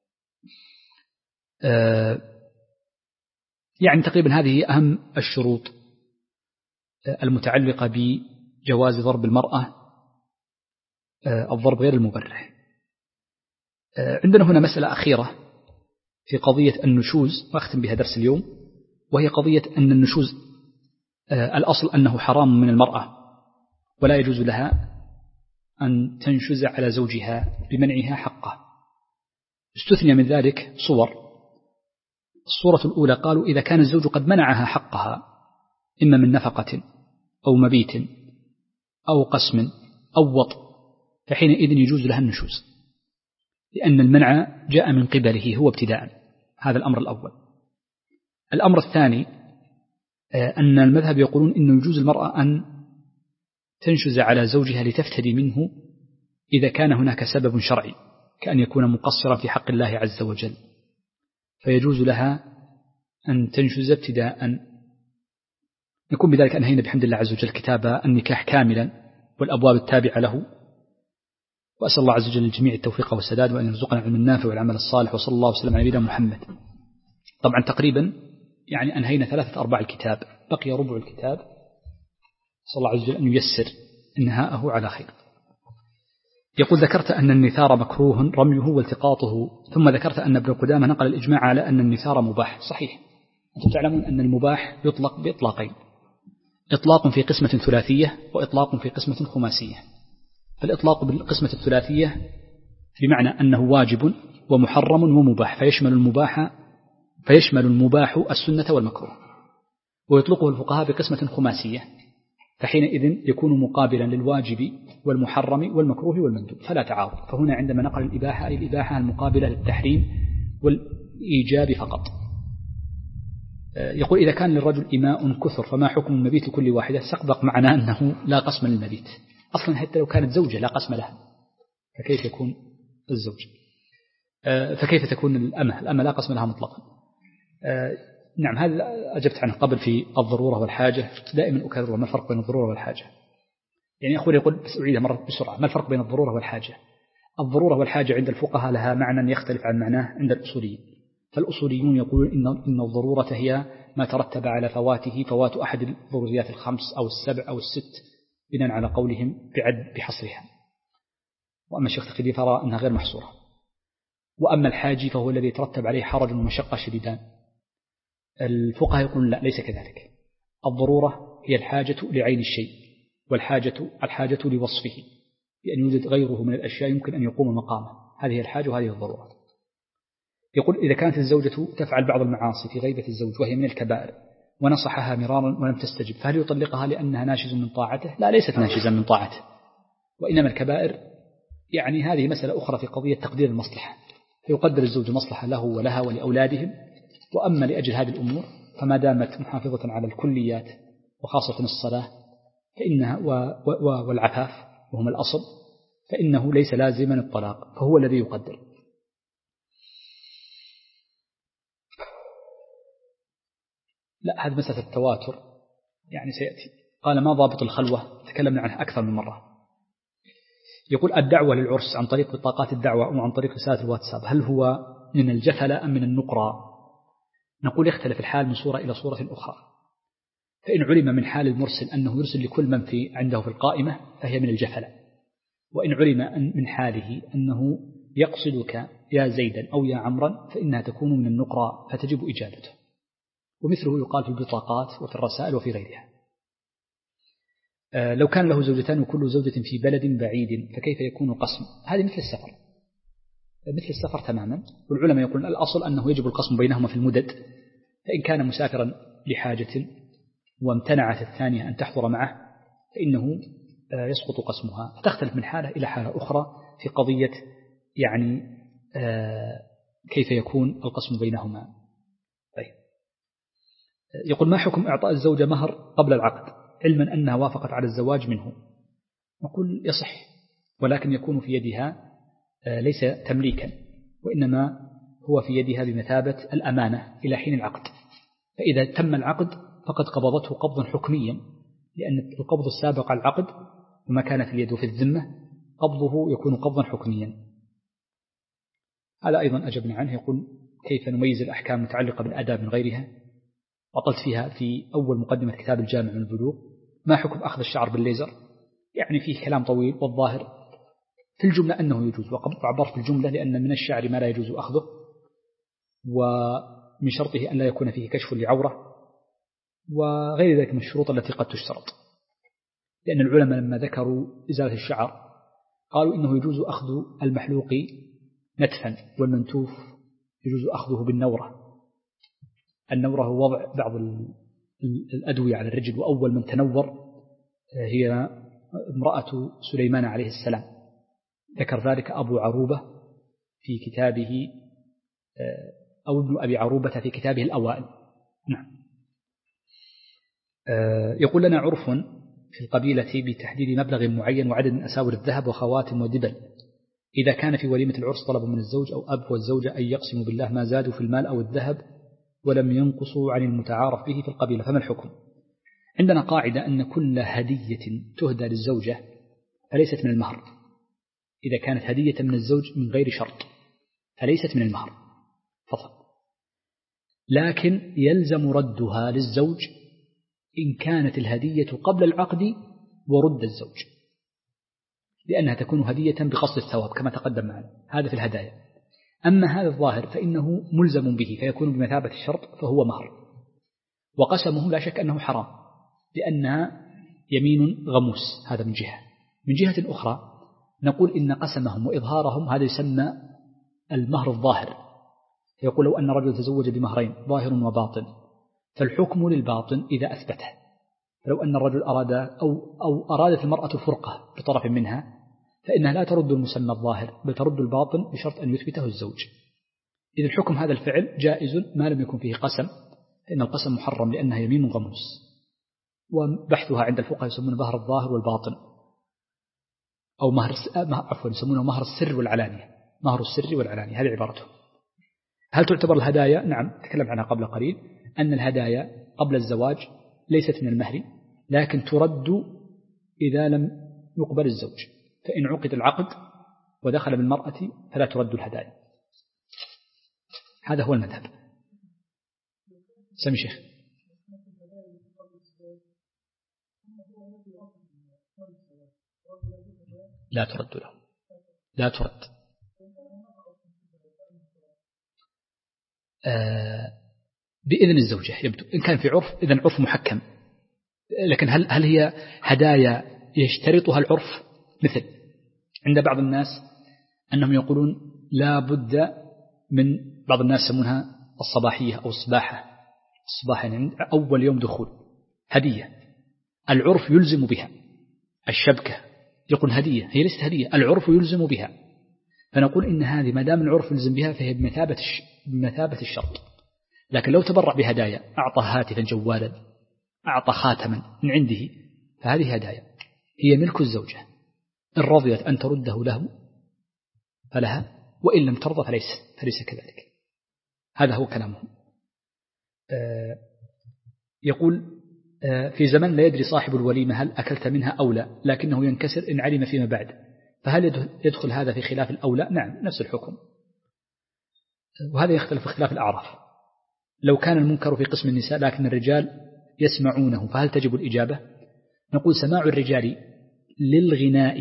يعني تقريبا هذه أهم الشروط المتعلقة بجواز ضرب المرأة الضرب غير المبرح. عندنا هنا مسألة أخيرة في قضية النشوز، وأختم بها درس اليوم، وهي قضية أن النشوز الأصل أنه حرام من المرأة، ولا يجوز لها أن تنشز على زوجها بمنعها حقه. استثني من ذلك صور. الصورة الأولى قالوا: إذا كان الزوج قد منعها حقها، إما من نفقة أو مبيت أو قسم أو وطء، فحينئذ يجوز لها النشوز، لأن المنع جاء من قبله هو ابتداء. هذا الأمر الأول. الأمر الثاني أن المذهب يقولون إنه يجوز المرأة أن تنشز على زوجها لتفتدي منه إذا كان هناك سبب شرعي، كأن يكون مقصرا في حق الله عز وجل، فيجوز لها أن تنشز ابتداء. نكون بذلك أنهينا بحمد الله عز وجل كتاب النكاح كاملا والأبواب التابعة له، وأسأل الله عز وجل للجميع التوفيق والسداد، وأن يرزقنا العلم النافع والعمل الصالح، وصلى الله وسلم على نبينا محمد. طبعا تقريبا يعني أنهينا 3/4 الكتاب، بقي ربع الكتاب، صلى الله عز وجل أن ييسر انهاءه على خير. يقول: ذكرت أن النثار مكروه رميه والتقاطه، ثم ذكرت أن ابن قدامة نقل الإجماع على أن النثار مباح. صحيح. أنتم تعلمون أن المباح يطلق بإطلاقين: إطلاق في قسمة ثلاثية، وإطلاق في قسمة خماسية. فالإطلاق بالقسمة الثلاثية بمعنى أنه واجب ومحرم ومباح، فيشمل المباح السنة والمكروه. ويطلقه الفقهاء بقسمة خماسية، فحينئذ يكون مقابلا للواجب والمحرم والمكروه والمندوب فلا تعارض. فهنا عندما نقل الإباحة أي الإباحة المقابلة للتحريم والإيجاب فقط. يقول إذا كان للرجل إماء كثر فما حكم المبيت لكل واحدة؟ سبق معنا أنه لا قسم للمبيت أصلا، حتى لو كانت زوجة لا قسم لها، فكيف يكون الزوج؟ فكيف تكون الأمة لا قسم لها مطلقا. نعم، هذا أجبت عنه قبل في الضرورة والحاجة. دائما أكرر ما الفرق بين الضرورة والحاجة. يعني أخوي يقول بس أعيدها مرة بسرعة، ما الفرق بين الضرورة والحاجة؟ الضرورة والحاجة عند الفقهاء لها معنى يختلف عن معناه عند الأصوليين. فالأصوليون يقولون إن الضرورة هي ما ترتب على فواته فوات أحد الضروريات الخمس أو السبع أو الست بناء على قولهم بحصرها. وأما الشيخ تقي فرى أنها غير محصورة. وأما الحاجي فهو الذي يترتب عليه حرج ومشقة شديدان. الفقهاء يقولون لا، ليس كذلك. الضرورة هي الحاجة لعين الشيء، والحاجة لوصفه، بأن يوجد غيره من الأشياء يمكن أن يقوم مقامه. هذه الحاجة وهذه الضرورة. يقول إذا كانت الزوجة تفعل بعض المعاصي في غيبة الزوج وهي من الكبائر ونصحها مرارا ولم تستجب، فهل يطلقها لأنها ناشز من طاعته؟ لا، ليست ناشزا من طاعته، وإنما الكبائر يعني هذه مسألة أخرى في قضية تقدير المصلحة، فيقدر الزوج مصلحة له ولها ولأولادهم. وأما لأجل هذه الأمور فما دامت محافظة على الكليات وخاصة الصلاة فإنها والعفاف وهم الأصل، فإنه ليس لازما الطلاق، فهو الذي يقدر. لا، هذه مسألة التواتر يعني سيأتي. قال ما ضابط الخلوة؟ تكلمنا عنها أكثر من مرة. يقول الدعوة للعرس عن طريق بطاقات الدعوة أو عن طريق رسالة الواتساب هل هو من الجفلة أم من النقرة؟ نقول يختلف الحال من صورة إلى صورة أخرى. فإن علم من حال المرسل أنه يرسل لكل من عنده في القائمة فهي من الجفلة، وإن علم من حاله أنه يقصدك يا زيدا أو يا عمرا فإنها تكون من النقرة فتجب إجابته. ومثله يقال في البطاقات وفي الرسائل وفي غيرها. لو كان له زوجتان وكل زوجة في بلد بعيد فكيف يكون القسم؟ هذه مثل السفر تماما. والعلماء يقولون الأصل أنه يجب القسم بينهما في المدد، فإن كان مسافرا لحاجة وامتنعت الثانية أن تحضر معه فإنه يسقط قسمها. فتختلف من حالة إلى حالة أخرى في قضية يعني كيف يكون القسم بينهما. طيب. يقول ما حكم إعطاء الزوجة مهر قبل العقد علما أنها وافقت على الزواج منه؟ نقول يصح، ولكن يكون في يدها ليس تمليكا، وإنما هو في يدها بمثابة الأمانة إلى حين العقد. فإذا تم العقد فقد قبضته قبضا حكميا، لأن القبض السابق على العقد وما كانت اليد في الذمة قبضه يكون قبضا حكميا. هذا أيضا أجبنا عنه. يقول كيف نميز الأحكام المتعلقة بالأداب من غيرها؟ وطلت فيها في أول مقدمة كتاب الجامع من البلوغ. ما حكم أخذ الشعر بالليزر؟ يعني فيه كلام طويل، والظاهر في الجملة أنه يجوز، وعبرت في الجملة لأن من الشعر ما لا يجوز أخذه، ومن شرطه أن لا يكون فيه كشف لعورة، وغير ذلك من الشروط التي قد تشترط. لأن العلماء لما ذكروا إزالة الشعر قالوا إنه يجوز أخذ المحلوق نتفا، والمنتوف يجوز أخذه بالنورة. النورة هو وضع بعض الأدوية على الرجل، وأول من تنور هي امرأة سليمان عليه السلام، ذكر ذلك أبو عروبة في كتابه أو ابن أبي عروبة في كتابه الأوائل. نعم. يقول لنا عرف في القبيلة بتحديد مبلغ معين وعدد من أساور الذهب وخواتم ودبل، إذا كان في وليمة العرس طلب من الزوج أو أب والزوجة أن يقسموا بالله ما زادوا في المال أو الذهب ولم ينقصوا عن المتعارف به في القبيلة، فما الحكم؟ عندنا قاعدة أن كل هدية تهدى للزوجة فليست من المهر. إذا كانت هدية من الزوج من غير شرط فليست من المهر فقط، لكن يلزم ردها للزوج إن كانت الهدية قبل العقد ورد الزوج، لأنها تكون هدية بقصد الثواب كما تقدم معنا، هذا في الهدايا. أما هذا الظاهر فإنه ملزم به فيكون بمثابة الشرط فهو مهر، وقسمه لا شك أنه حرام لأنها يمين غموس. هذا من جهة. من جهة أخرى نقول إن قسمهم وإظهارهم هذا يسمى المهر الظاهر. يقول لو أن رجل تزوج بمهرين ظاهر وباطن فالحكم للباطن إذا أثبته، فلو أن الرجل أراد أو أرادت المرأة الفرقة بطرف منها فإنها لا ترد المسمى الظاهر بل ترد الباطن بشرط أن يثبته الزوج. إذا الحكم هذا الفعل جائز ما لم يكن فيه قسم، فإن القسم محرم لأنها يمين غموس، وبحثها عند الفقهاء يسمونه مهر الظاهر والباطن، أو يسمونه مهر السر والعلانية، مهر السر والعلانية، هذه عبارته. هل تعتبر الهدايا؟ نعم، تكلم عنها قبل قليل أن الهدايا قبل الزواج ليست من المهر، لكن ترد إذا لم يقبل الزوج، فإن عقد العقد ودخل بالمرأة فلا ترد الهدايا. هذا هو المذهب. سمي شيخ. لا ترد له، لا ترد. بإذن الزوجة يبدو، إن كان في عرف إذن عرف محكم، لكن هل هي هدايا يشترطها العرف؟ مثل عند بعض الناس أنهم يقولون لا بد من، بعض الناس يسمونها الصباحية أو الصباح يعني أول يوم دخول هدية، العرف يلزم بها. الشبكة يقول هدية، هي ليست هدية، العرف يلزم بها، فنقول إن هذه ما دام العرف يلزم بها فهي بمثابة الشرط. لكن لو تبرع بهدايا، أعطى هاتفا جوالا، أعطى خاتما من عنده، فهذه هدايا هي ملك الزوجة، إن رضيت أن ترده له فلها، وإن لم ترضى فليس كذلك. هذا هو كلامه. يقول في زمن لا يدري صاحب الوليمة هل أكلت منها أو لا، لكنه ينكسر إن علم فيما بعد، فهل يدخل هذا في خلاف الأولى؟ نعم، نفس الحكم، وهذا يختلف في خلاف الأعراف. لو كان المنكر في قسم النساء لكن الرجال يسمعونه فهل تجب الإجابة؟ نقول سماع الرجال للغناء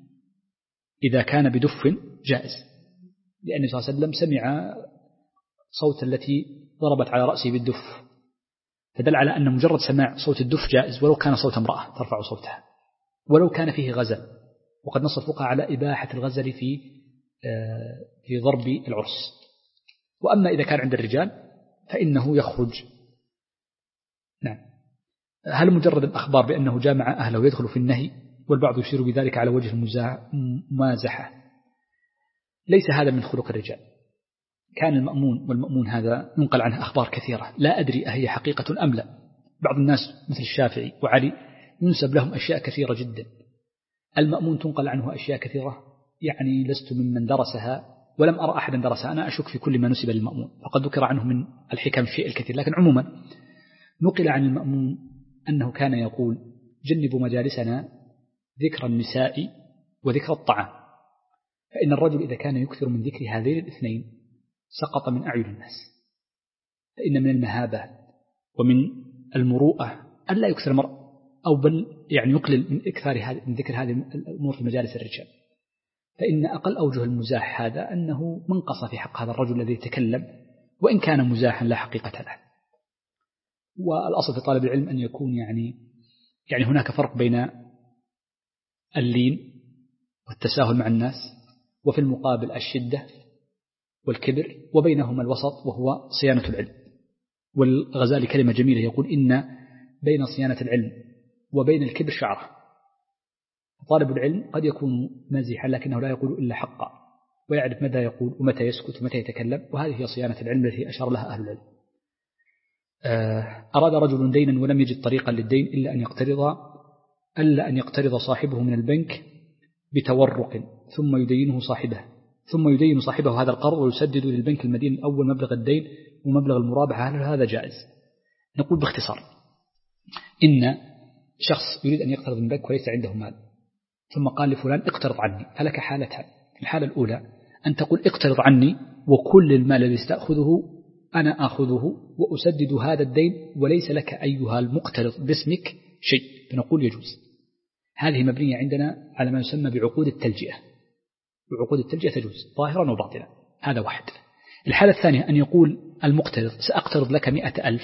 إذا كان بدف جائز، لأن صلى الله عليه وسلم سمع صوت التي ضربت على رأسه بالدف، فدل على أن مجرد سماع صوت الدف جائز ولو كان صوت امرأة ترفع صوتها، ولو كان فيه غزل، وقد نص الفقهاء على إباحة الغزل في ضرب العرس. وأما إذا كان عند الرجال فإنه يخرج. نعم. هل مجرد الأخبار بأنه جامع أهله يدخل في النهي؟ والبعض يشير بذلك على وجه الممازحة. ليس هذا من خلق الرجال. كان المأمون والمأمون هذا ينقل عنه أخبار كثيرة، لا أدري أهي حقيقة أم لا. بعض الناس مثل الشافعي وعلي ينسب لهم أشياء كثيرة جدا. المأمون تنقل عنه أشياء كثيرة، يعني لست ممن درسها ولم أرى أحدا درسها، أنا أشك في كل ما نسب للمأمون، فقد ذكر عنه من الحكم الشيء الكثير. لكن عموما نقل عن المأمون أنه كان يقول جنبوا مجالسنا ذكر النساء وذكر الطعام، فإن الرجل إذا كان يكثر من ذكر هذين الاثنين سقط من أعين الناس، فإن من المهابة ومن المروءة ألا يكثر المرء، أو بل يعني يقلل من ذكر هذه الأمور في مجالس الرجال، فإن أقل أوجه المزاح هذا أنه منقص في حق هذا الرجل الذي يتكلم، وإن كان مزاحا لا حقيقة له. والأصل في طالب العلم أن يكون يعني هناك فرق بين اللين والتساهل مع الناس، وفي المقابل الشدة والكبر، وبينهما الوسط وهو صيانة العلم. والغزالي كلمة جميلة يقول إن بين صيانة العلم وبين الكبر شعرة. طالب العلم قد يكون مزيحا لكنه لا يقول إلا حقا، ويعرف متى يقول ومتى يسكت ومتى يتكلم، وهذه هي صيانة العلم التي أشار لها أهل العلم. أراد رجل دينا ولم يجد طريقا للدين إلا أن يقترض صاحبه من البنك بتورق ثم يدين صاحبه هذا القرض ويسدد للبنك المدين الأول مبلغ الدين ومبلغ المرابحة. هل هذا جائز؟ نقول باختصار إن شخص يريد أن يقترض من بنك وليس عنده مال، ثم قال لفلان اقترض عني، فلك حالتان. الحالة الأولى أن تقول اقترض عني وكل المال الذي استأخذه أنا أخذه وأسدد هذا الدين وليس لك أيها المقترض باسمك شيء، فنقول يجوز. هذه مبنية عندنا على ما يسمى بعقود التلجئة، وعقود التلجئة تجوز ظاهرا وباطنا. هذا واحد. الحالة الثانية أن يقول المقترض سأقترض لك 100,000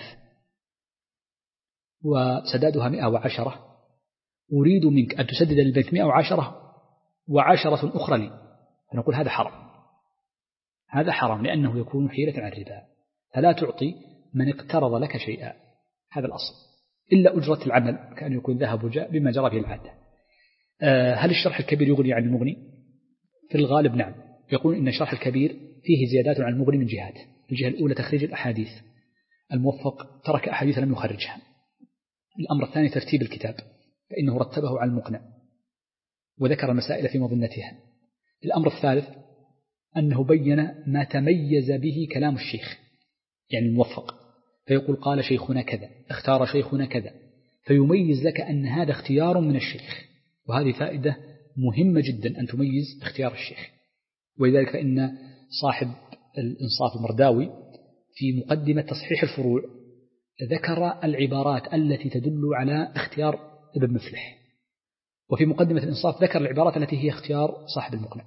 وسدادها 110، أريد منك أن تسدد للبنك 110 و10 أخرى لي، فنقول هذا حرام. هذا حرام لأنه يكون حيلة عن الربا، فلا تعطي من اقترض لك شيئا، هذا الأصل. إلا أجرة العمل كأن يكون ذهب وجاء بما جرى به العادة. هل الشرح الكبير يغني عن المغني؟ في الغالب نعم، يقول إن الشرح الكبير فيه زيادات عن المغني من جهات. الجهة الأولى تخريج الأحاديث، الموفق ترك أحاديث لم يخرجها. الأمر الثاني ترتيب الكتاب، فإنه رتبه على المقنع وذكر المسائل في مظنتها. الأمر الثالث أنه بين ما تميز به كلام الشيخ يعني الموفق، فيقول قال شيخنا كذا، اختار شيخنا كذا، فيميز لك أن هذا اختيار من الشيخ، وهذه فائدة مهمة جدا أن تميز اختيار الشيخ. ولذلك فإن صاحب الإنصاف المرداوي في مقدمة تصحيح الفروع ذكر العبارات التي تدل على اختيار ابن مفلح، وفي مقدمة الإنصاف ذكر العبارات التي هي اختيار صاحب المقنع.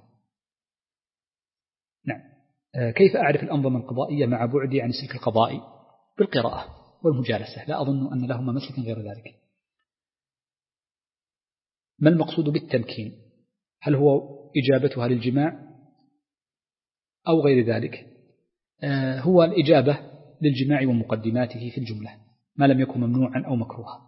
نعم. كيف أعرف الأنظمة القضائية مع بعدي عن السلك القضائي؟ بالقراءة والمجالسة، لا أظن أن لهما مسلك غير ذلك. ما المقصود بالتمكين؟ هل هو إجابتها للجماع أو غير ذلك؟ هو الإجابة للجماع ومقدماته في الجملة ما لم يكن ممنوعا أو مكروها.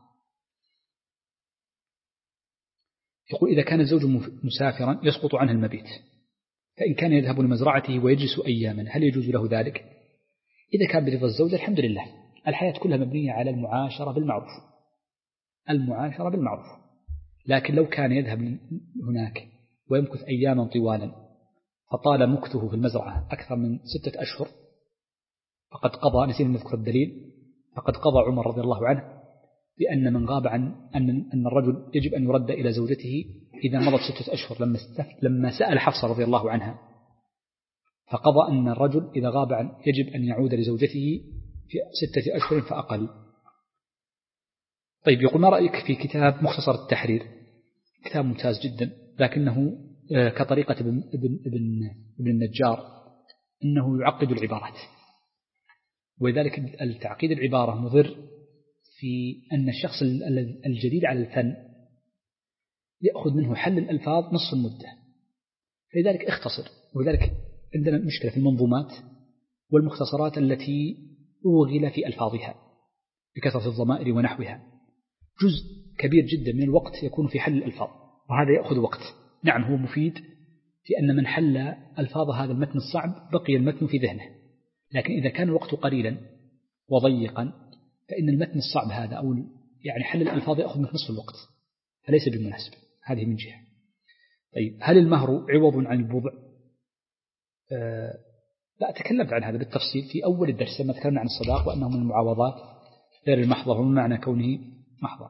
يقول إذا كان الزوج مسافرا يسقط عنه المبيت، فإن كان يذهب لمزرعته ويجلس أياما هل يجوز له ذلك؟ إذا كان برضا الزوج الحمد لله، الحياة كلها مبنية على المعاشرة بالمعروف، المعاشرة بالمعروف. لكن لو كان يذهب هناك ويمكث أياما طوالا فطال مكثه في المزرعة أكثر من 6 أشهر فقد قضى، نسينا نذكر الدليل، فقد قضى عمر رضي الله عنه بأن من غاب عن أن الرجل يجب أن يرد إلى زوجته إذا مضت 6 أشهر، لما سأل حفصة رضي الله عنها فقضى أن الرجل إذا غاب يجب أن يعود لزوجته في 6 أشهر فأقل. طيب يقول ما رأيك في كتاب مختصر التحرير؟ كتاب ممتاز جدا، لكنه كطريقة ابن النجار أنه يعقد العبارات، ولذلك التعقيد العبارة مضر في أن الشخص الجديد على الفن يأخذ منه حل الألفاظ نصف المدة، فلذلك اختصر. ولذلك عندنا مشكلة في المنظومات والمختصرات التي أوغل في ألفاظها بكثرة الضمائر ونحوها، جزء كبير جدا من الوقت يكون في حل الألفاظ، وهذا يأخذ وقت. نعم هو مفيد في أن من حل ألفاظ هذا المتن الصعب بقي المتن في ذهنه، لكن إذا كان الوقت قليلا وضيقا فإن المتن الصعب هذا أو يعني حل الألفاظ يأخذ منه نصف الوقت، فليس بالمناسب. هذه من جهة. طيب هل المهر عوض عن البضع؟ لا، تكلمت عن هذا بالتفصيل في أول الدرس لما تكلمنا عن الصداق وأنه من المعاوضات غير المحضة ومن معنى كونه محضة.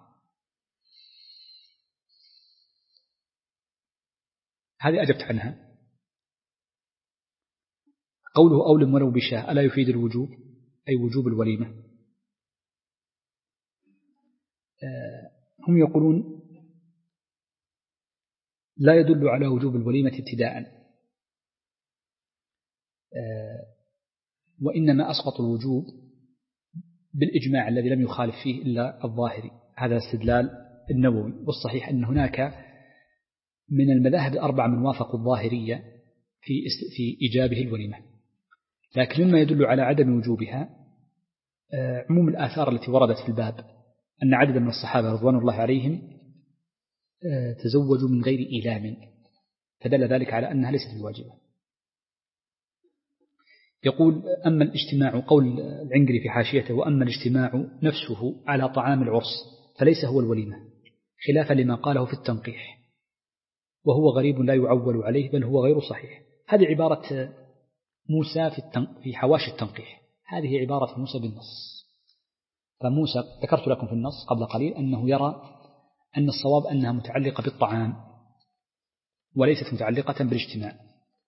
هذه أجبت عنها. قوله أولم ولو بشاه ألا يفيد الوجوب أي وجوب الوليمة؟ هم يقولون لا يدل على وجوب الوليمة ابتداء، وإنما أسقط الوجوب بالإجماع الذي لم يخالف فيه إلا الظاهري. هذا استدلال النووي، والصحيح أن هناك من المذاهب الأربعة من وافقوا الظاهرية في إيجابه الوليمة، لكن مما يدل على عدم وجوبها عموم الآثار التي وردت في الباب أن عددا من الصحابة رضوان الله عليهم تزوجوا من غير إيلام، فدل ذلك على أنها ليست بواجبة. يقول أما الاجتماع، قول العنقري في حاشيته، وأما الاجتماع نفسه على طعام العرس فليس هو الوليمة، خلافا لما قاله في التنقيح، وهو غريب لا يعول عليه بل هو غير صحيح. هذه عبارة موسى في حواشي التنقيح، هذه عبارة موسى بالنص. فموسى ذكرت لكم في النص قبل قليل أنه يرى أن الصواب أنها متعلقة بالطعام وليست متعلقة بالاجتماع.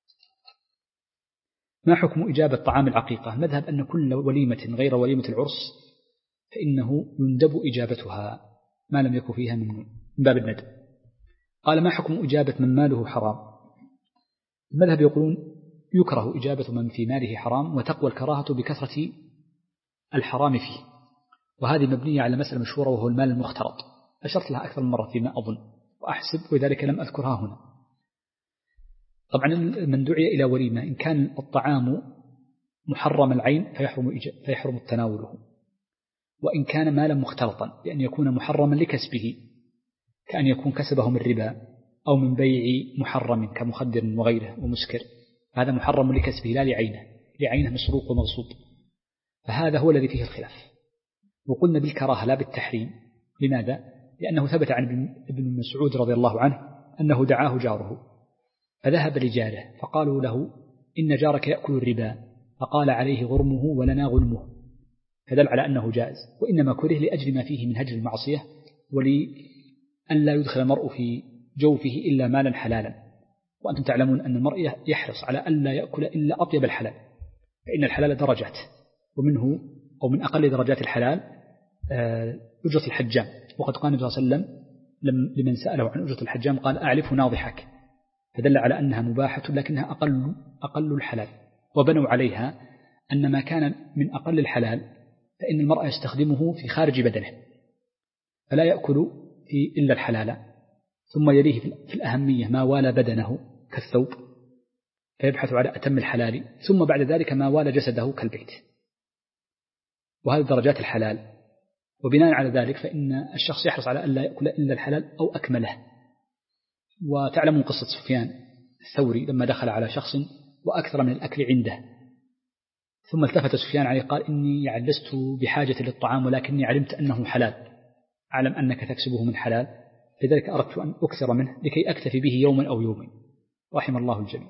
ما حكم إجابة طعام العقيقة؟ مذهب أن كل وليمة غير وليمة العرس فإنه يندب إجابتها ما لم يكن فيها من باب الندب. قال ما حكم إجابة من ماله حرام؟ المذهب يقولون يكره إجابة من في ماله حرام، وتقوى الكراهة بكثرة الحرام فيه، وهذه مبنية على مسألة مشهورة وهو المال المختلط، أشرت لها أكثر من مرة فيما أظن وأحسب، وذلك لم أذكرها هنا. طبعا من دعي إلى وليمة إن كان الطعام محرم العين فيحرم التناوله، وإن كان مالا مختلطا، بأن يكون محرما لكسبه، كأن يكون كسبه من ربا أو من بيع محرم كمخدر وغيره ومسكر، هذا محرم لكسبه لا لعينه مسروق ومغصوب، فهذا هو الذي فيه الخلاف. وقلنا بالكراهة لا بالتحريم. لماذا؟ لأنه ثبت عن ابن مسعود رضي الله عنه أنه دعاه جاره فذهب لجاره فقالوا له إن جارك يأكل الربا، فقال عليه غرمه ولنا غنمه، فدل على أنه جائز، وإنما كره لأجل ما فيه من هجر المعصية ولأن لا يدخل المرء في جوفه إلا مالا حلالا. وأنتم تعلمون أن المرء يحرص على أن لا يأكل إلا أطيب الحلال، فإن الحلال درجات، ومنه أو من أقل درجات الحلال أجرة الحجام. وقد قال النبي صلى الله عليه وسلم لمن سأله عن أجرة الحجام قال أعرفه ناضحك، فدل على أنها مباحة لكنها أقل الحلال. وبنوا عليها أن ما كان من أقل الحلال فإن المرء يستخدمه في خارج بدنه، فلا يأكل إلا الحلال، ثم يليه في الأهمية ما والى بدنه كالثوب فيبحث على أتم الحلال، ثم بعد ذلك ما والى جسده كالبيت، وهذه درجات الحلال. وبناء على ذلك فإن الشخص يحرص على أن لا يأكل إلا الحلال أو أكمله. وتعلمون قصة سفيان الثوري لما دخل على شخص وأكثر من الأكل عنده، ثم التفت سفيان عليه قال إني لست بحاجة للطعام ولكني علمت أنه حلال، أعلم أنك تكسبه من حلال، لذلك أردت أن أكثر منه لكي أكتفي به يوما أو يومين، رحم الله الجميع.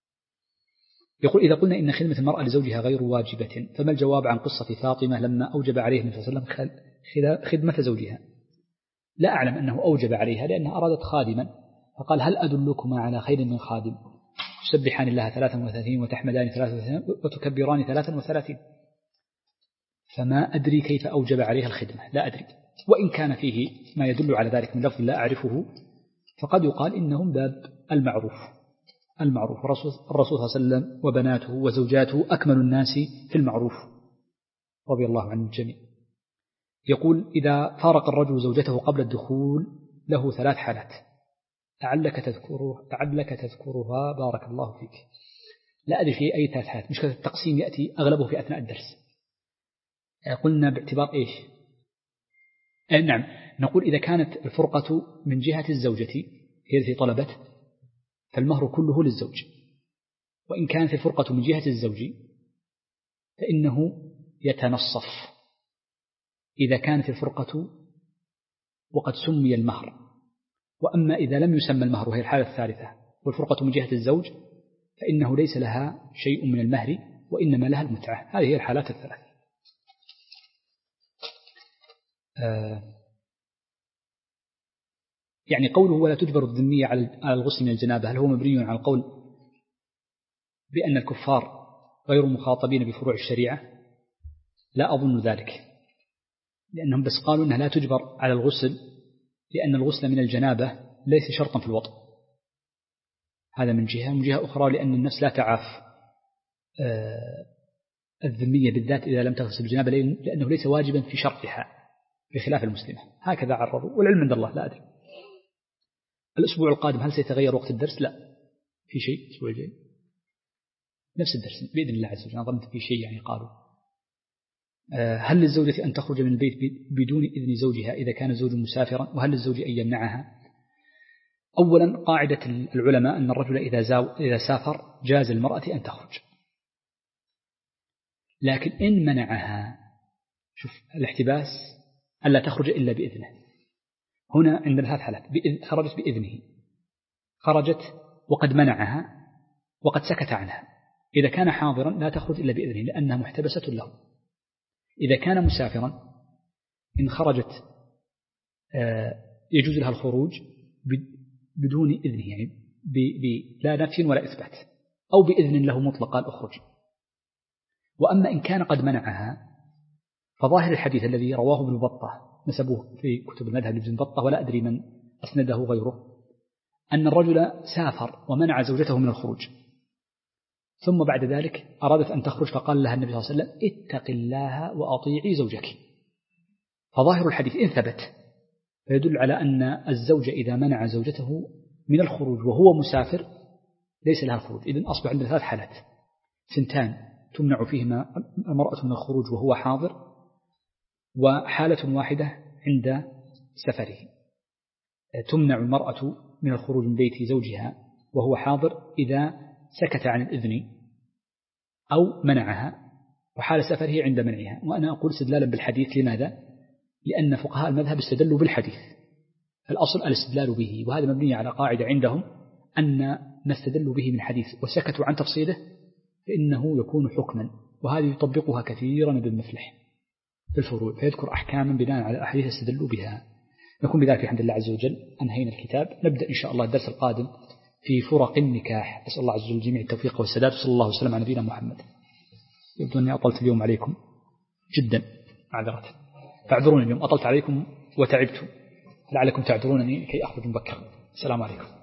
يقول إذا قلنا إن خدمة المرأة لزوجها غير واجبة، فما الجواب عن قصة فاطمة لما أوجب عليه النبي صلى الله عليه وسلم خدمة زوجها؟ لا أعلم أنه أوجب عليها، لأنها أرادت خادما، فقال هل أدلكما على خير من خادم تسبحان الله 33 وتحمدان 33 وتكبران 33، فما أدري كيف أوجب عليها الخدمة، لا أدري. وإن كان فيه ما يدل على ذلك من لفظ لا أعرفه، فقد يقال إنهم باب المعروف. الرسول صلى الله عليه وسلم وبناته وزوجاته أكمل الناس في المعروف رضي الله عنه الجميع. يقول إذا فارق الرجل زوجته قبل الدخول له 3 حالات، لعلك تذكرها بارك الله فيك. لا أدري في أي 3 حالات، مشكلة التقسيم يأتي أغلبه في أثناء الدرس. قلنا باعتبار إيش؟ نعم، نقول إذا كانت الفرقة من جهة الزوجة هي التي طلبت فالمهر كله للزوج، وإن كانت الفرقة من جهة الزوج فإنه يتنصف إذا كانت الفرقة وقد سمي المهر. وأما إذا لم يسمى المهر وهي الحالة الثالثة والفرقة من جهة الزوج فإنه ليس لها شيء من المهر وإنما لها المتعة. هذه هي الحالات الثلاث. يعني قوله ولا تجبر الذمية على الغسل من الجنابة، هل هو مبني على القول بأن الكفار غير مخاطبين بفروع الشريعة؟ لا أظن ذلك، لأنهم بس قالوا أنها لا تجبر على الغسل لأن الغسل من الجنابة ليس شرطا في الوطء. هذا من جهة أخرى لأن النفس لا تعاف الذمية بالذات إذا لم تغسل الجنابة، لأنه ليس واجبا في شرطها بخلاف المسلمة. هكذا عرضوا، والعلم عند الله، لا أدري. الأسبوع القادم هل سيتغير وقت الدرس؟ لا، في شيء الأسبوع الجاي نفس الدرس بإذن الله عز وجل. أنا ظننت في شيء يعني قالوا. هل للزوجة أن تخرج من البيت بدون إذن زوجها إذا كان الزوج مسافرا، وهل للزوج أن يمنعها؟ أولا قاعدة العلماء أن الرجل إذا سافر جاز المرأة أن تخرج، لكن إن منعها، شوف الاحتباس ألا تخرج إلا بإذنه. هنا عندنا 3 حالات: خرجت بإذنه، خرجت وقد منعها، وقد سكت عنها. إذا كان حاضرا لا تخرج إلا بإذنه لأنها محتبسة له. إذا كان مسافرا إن خرجت يجوز لها الخروج بدون إذنه، يعني لا نفي ولا إثبات، أو بإذن له مطلقا أخرج. وأما إن كان قد منعها فظاهر الحديث الذي رواه ابن بطة نسبوه في كتب المذهب لابن بطة ولا أدري من أسنده غيره، أن الرجل سافر ومنع زوجته من الخروج، ثم بعد ذلك أرادت أن تخرج فقال لها النبي صلى الله عليه وسلم اتق الله وأطيعي زوجك. فظاهر الحديث إن ثبت فيدل على أن الزوج إذا منع زوجته من الخروج وهو مسافر ليس لها الخروج. إذن أصبح عندنا 3 حالات: 2 تمنع فيهما المرأة من الخروج وهو حاضر، وحالة واحدة عند سفره. تمنع المرأة من الخروج من بيت زوجها وهو حاضر إذا سكت عن الإذن أو منعها، وحال سفره عند منعها. وأنا أقول استدلالا بالحديث. لماذا؟ لأن فقهاء المذهب استدلوا بالحديث، الأصل الاستدلال به، وهذا مبني على قاعدة عندهم أن نستدل به من حديث وسكتوا عن تفصيله فإنه يكون حكما، وهذه يطبقها كثيرا ابن مفلح في الفروع، فيذكر أحكاما بناء على أحاديث استدلوا بها. نكون بذلك الحمد لله عز وجل أنهينا الكتاب. نبدأ إن شاء الله الدرس القادم في فرق النكاح. أسأل الله عز وجل جميع التوفيق والسداد، صلى الله وسلم على نبينا محمد. يبدو أني أطلت اليوم عليكم جدا، معذرة، فاعذروني اليوم أطلت عليكم وتعبت، لعلكم تعذرونني كي أخرج مبكرا. السلام عليكم.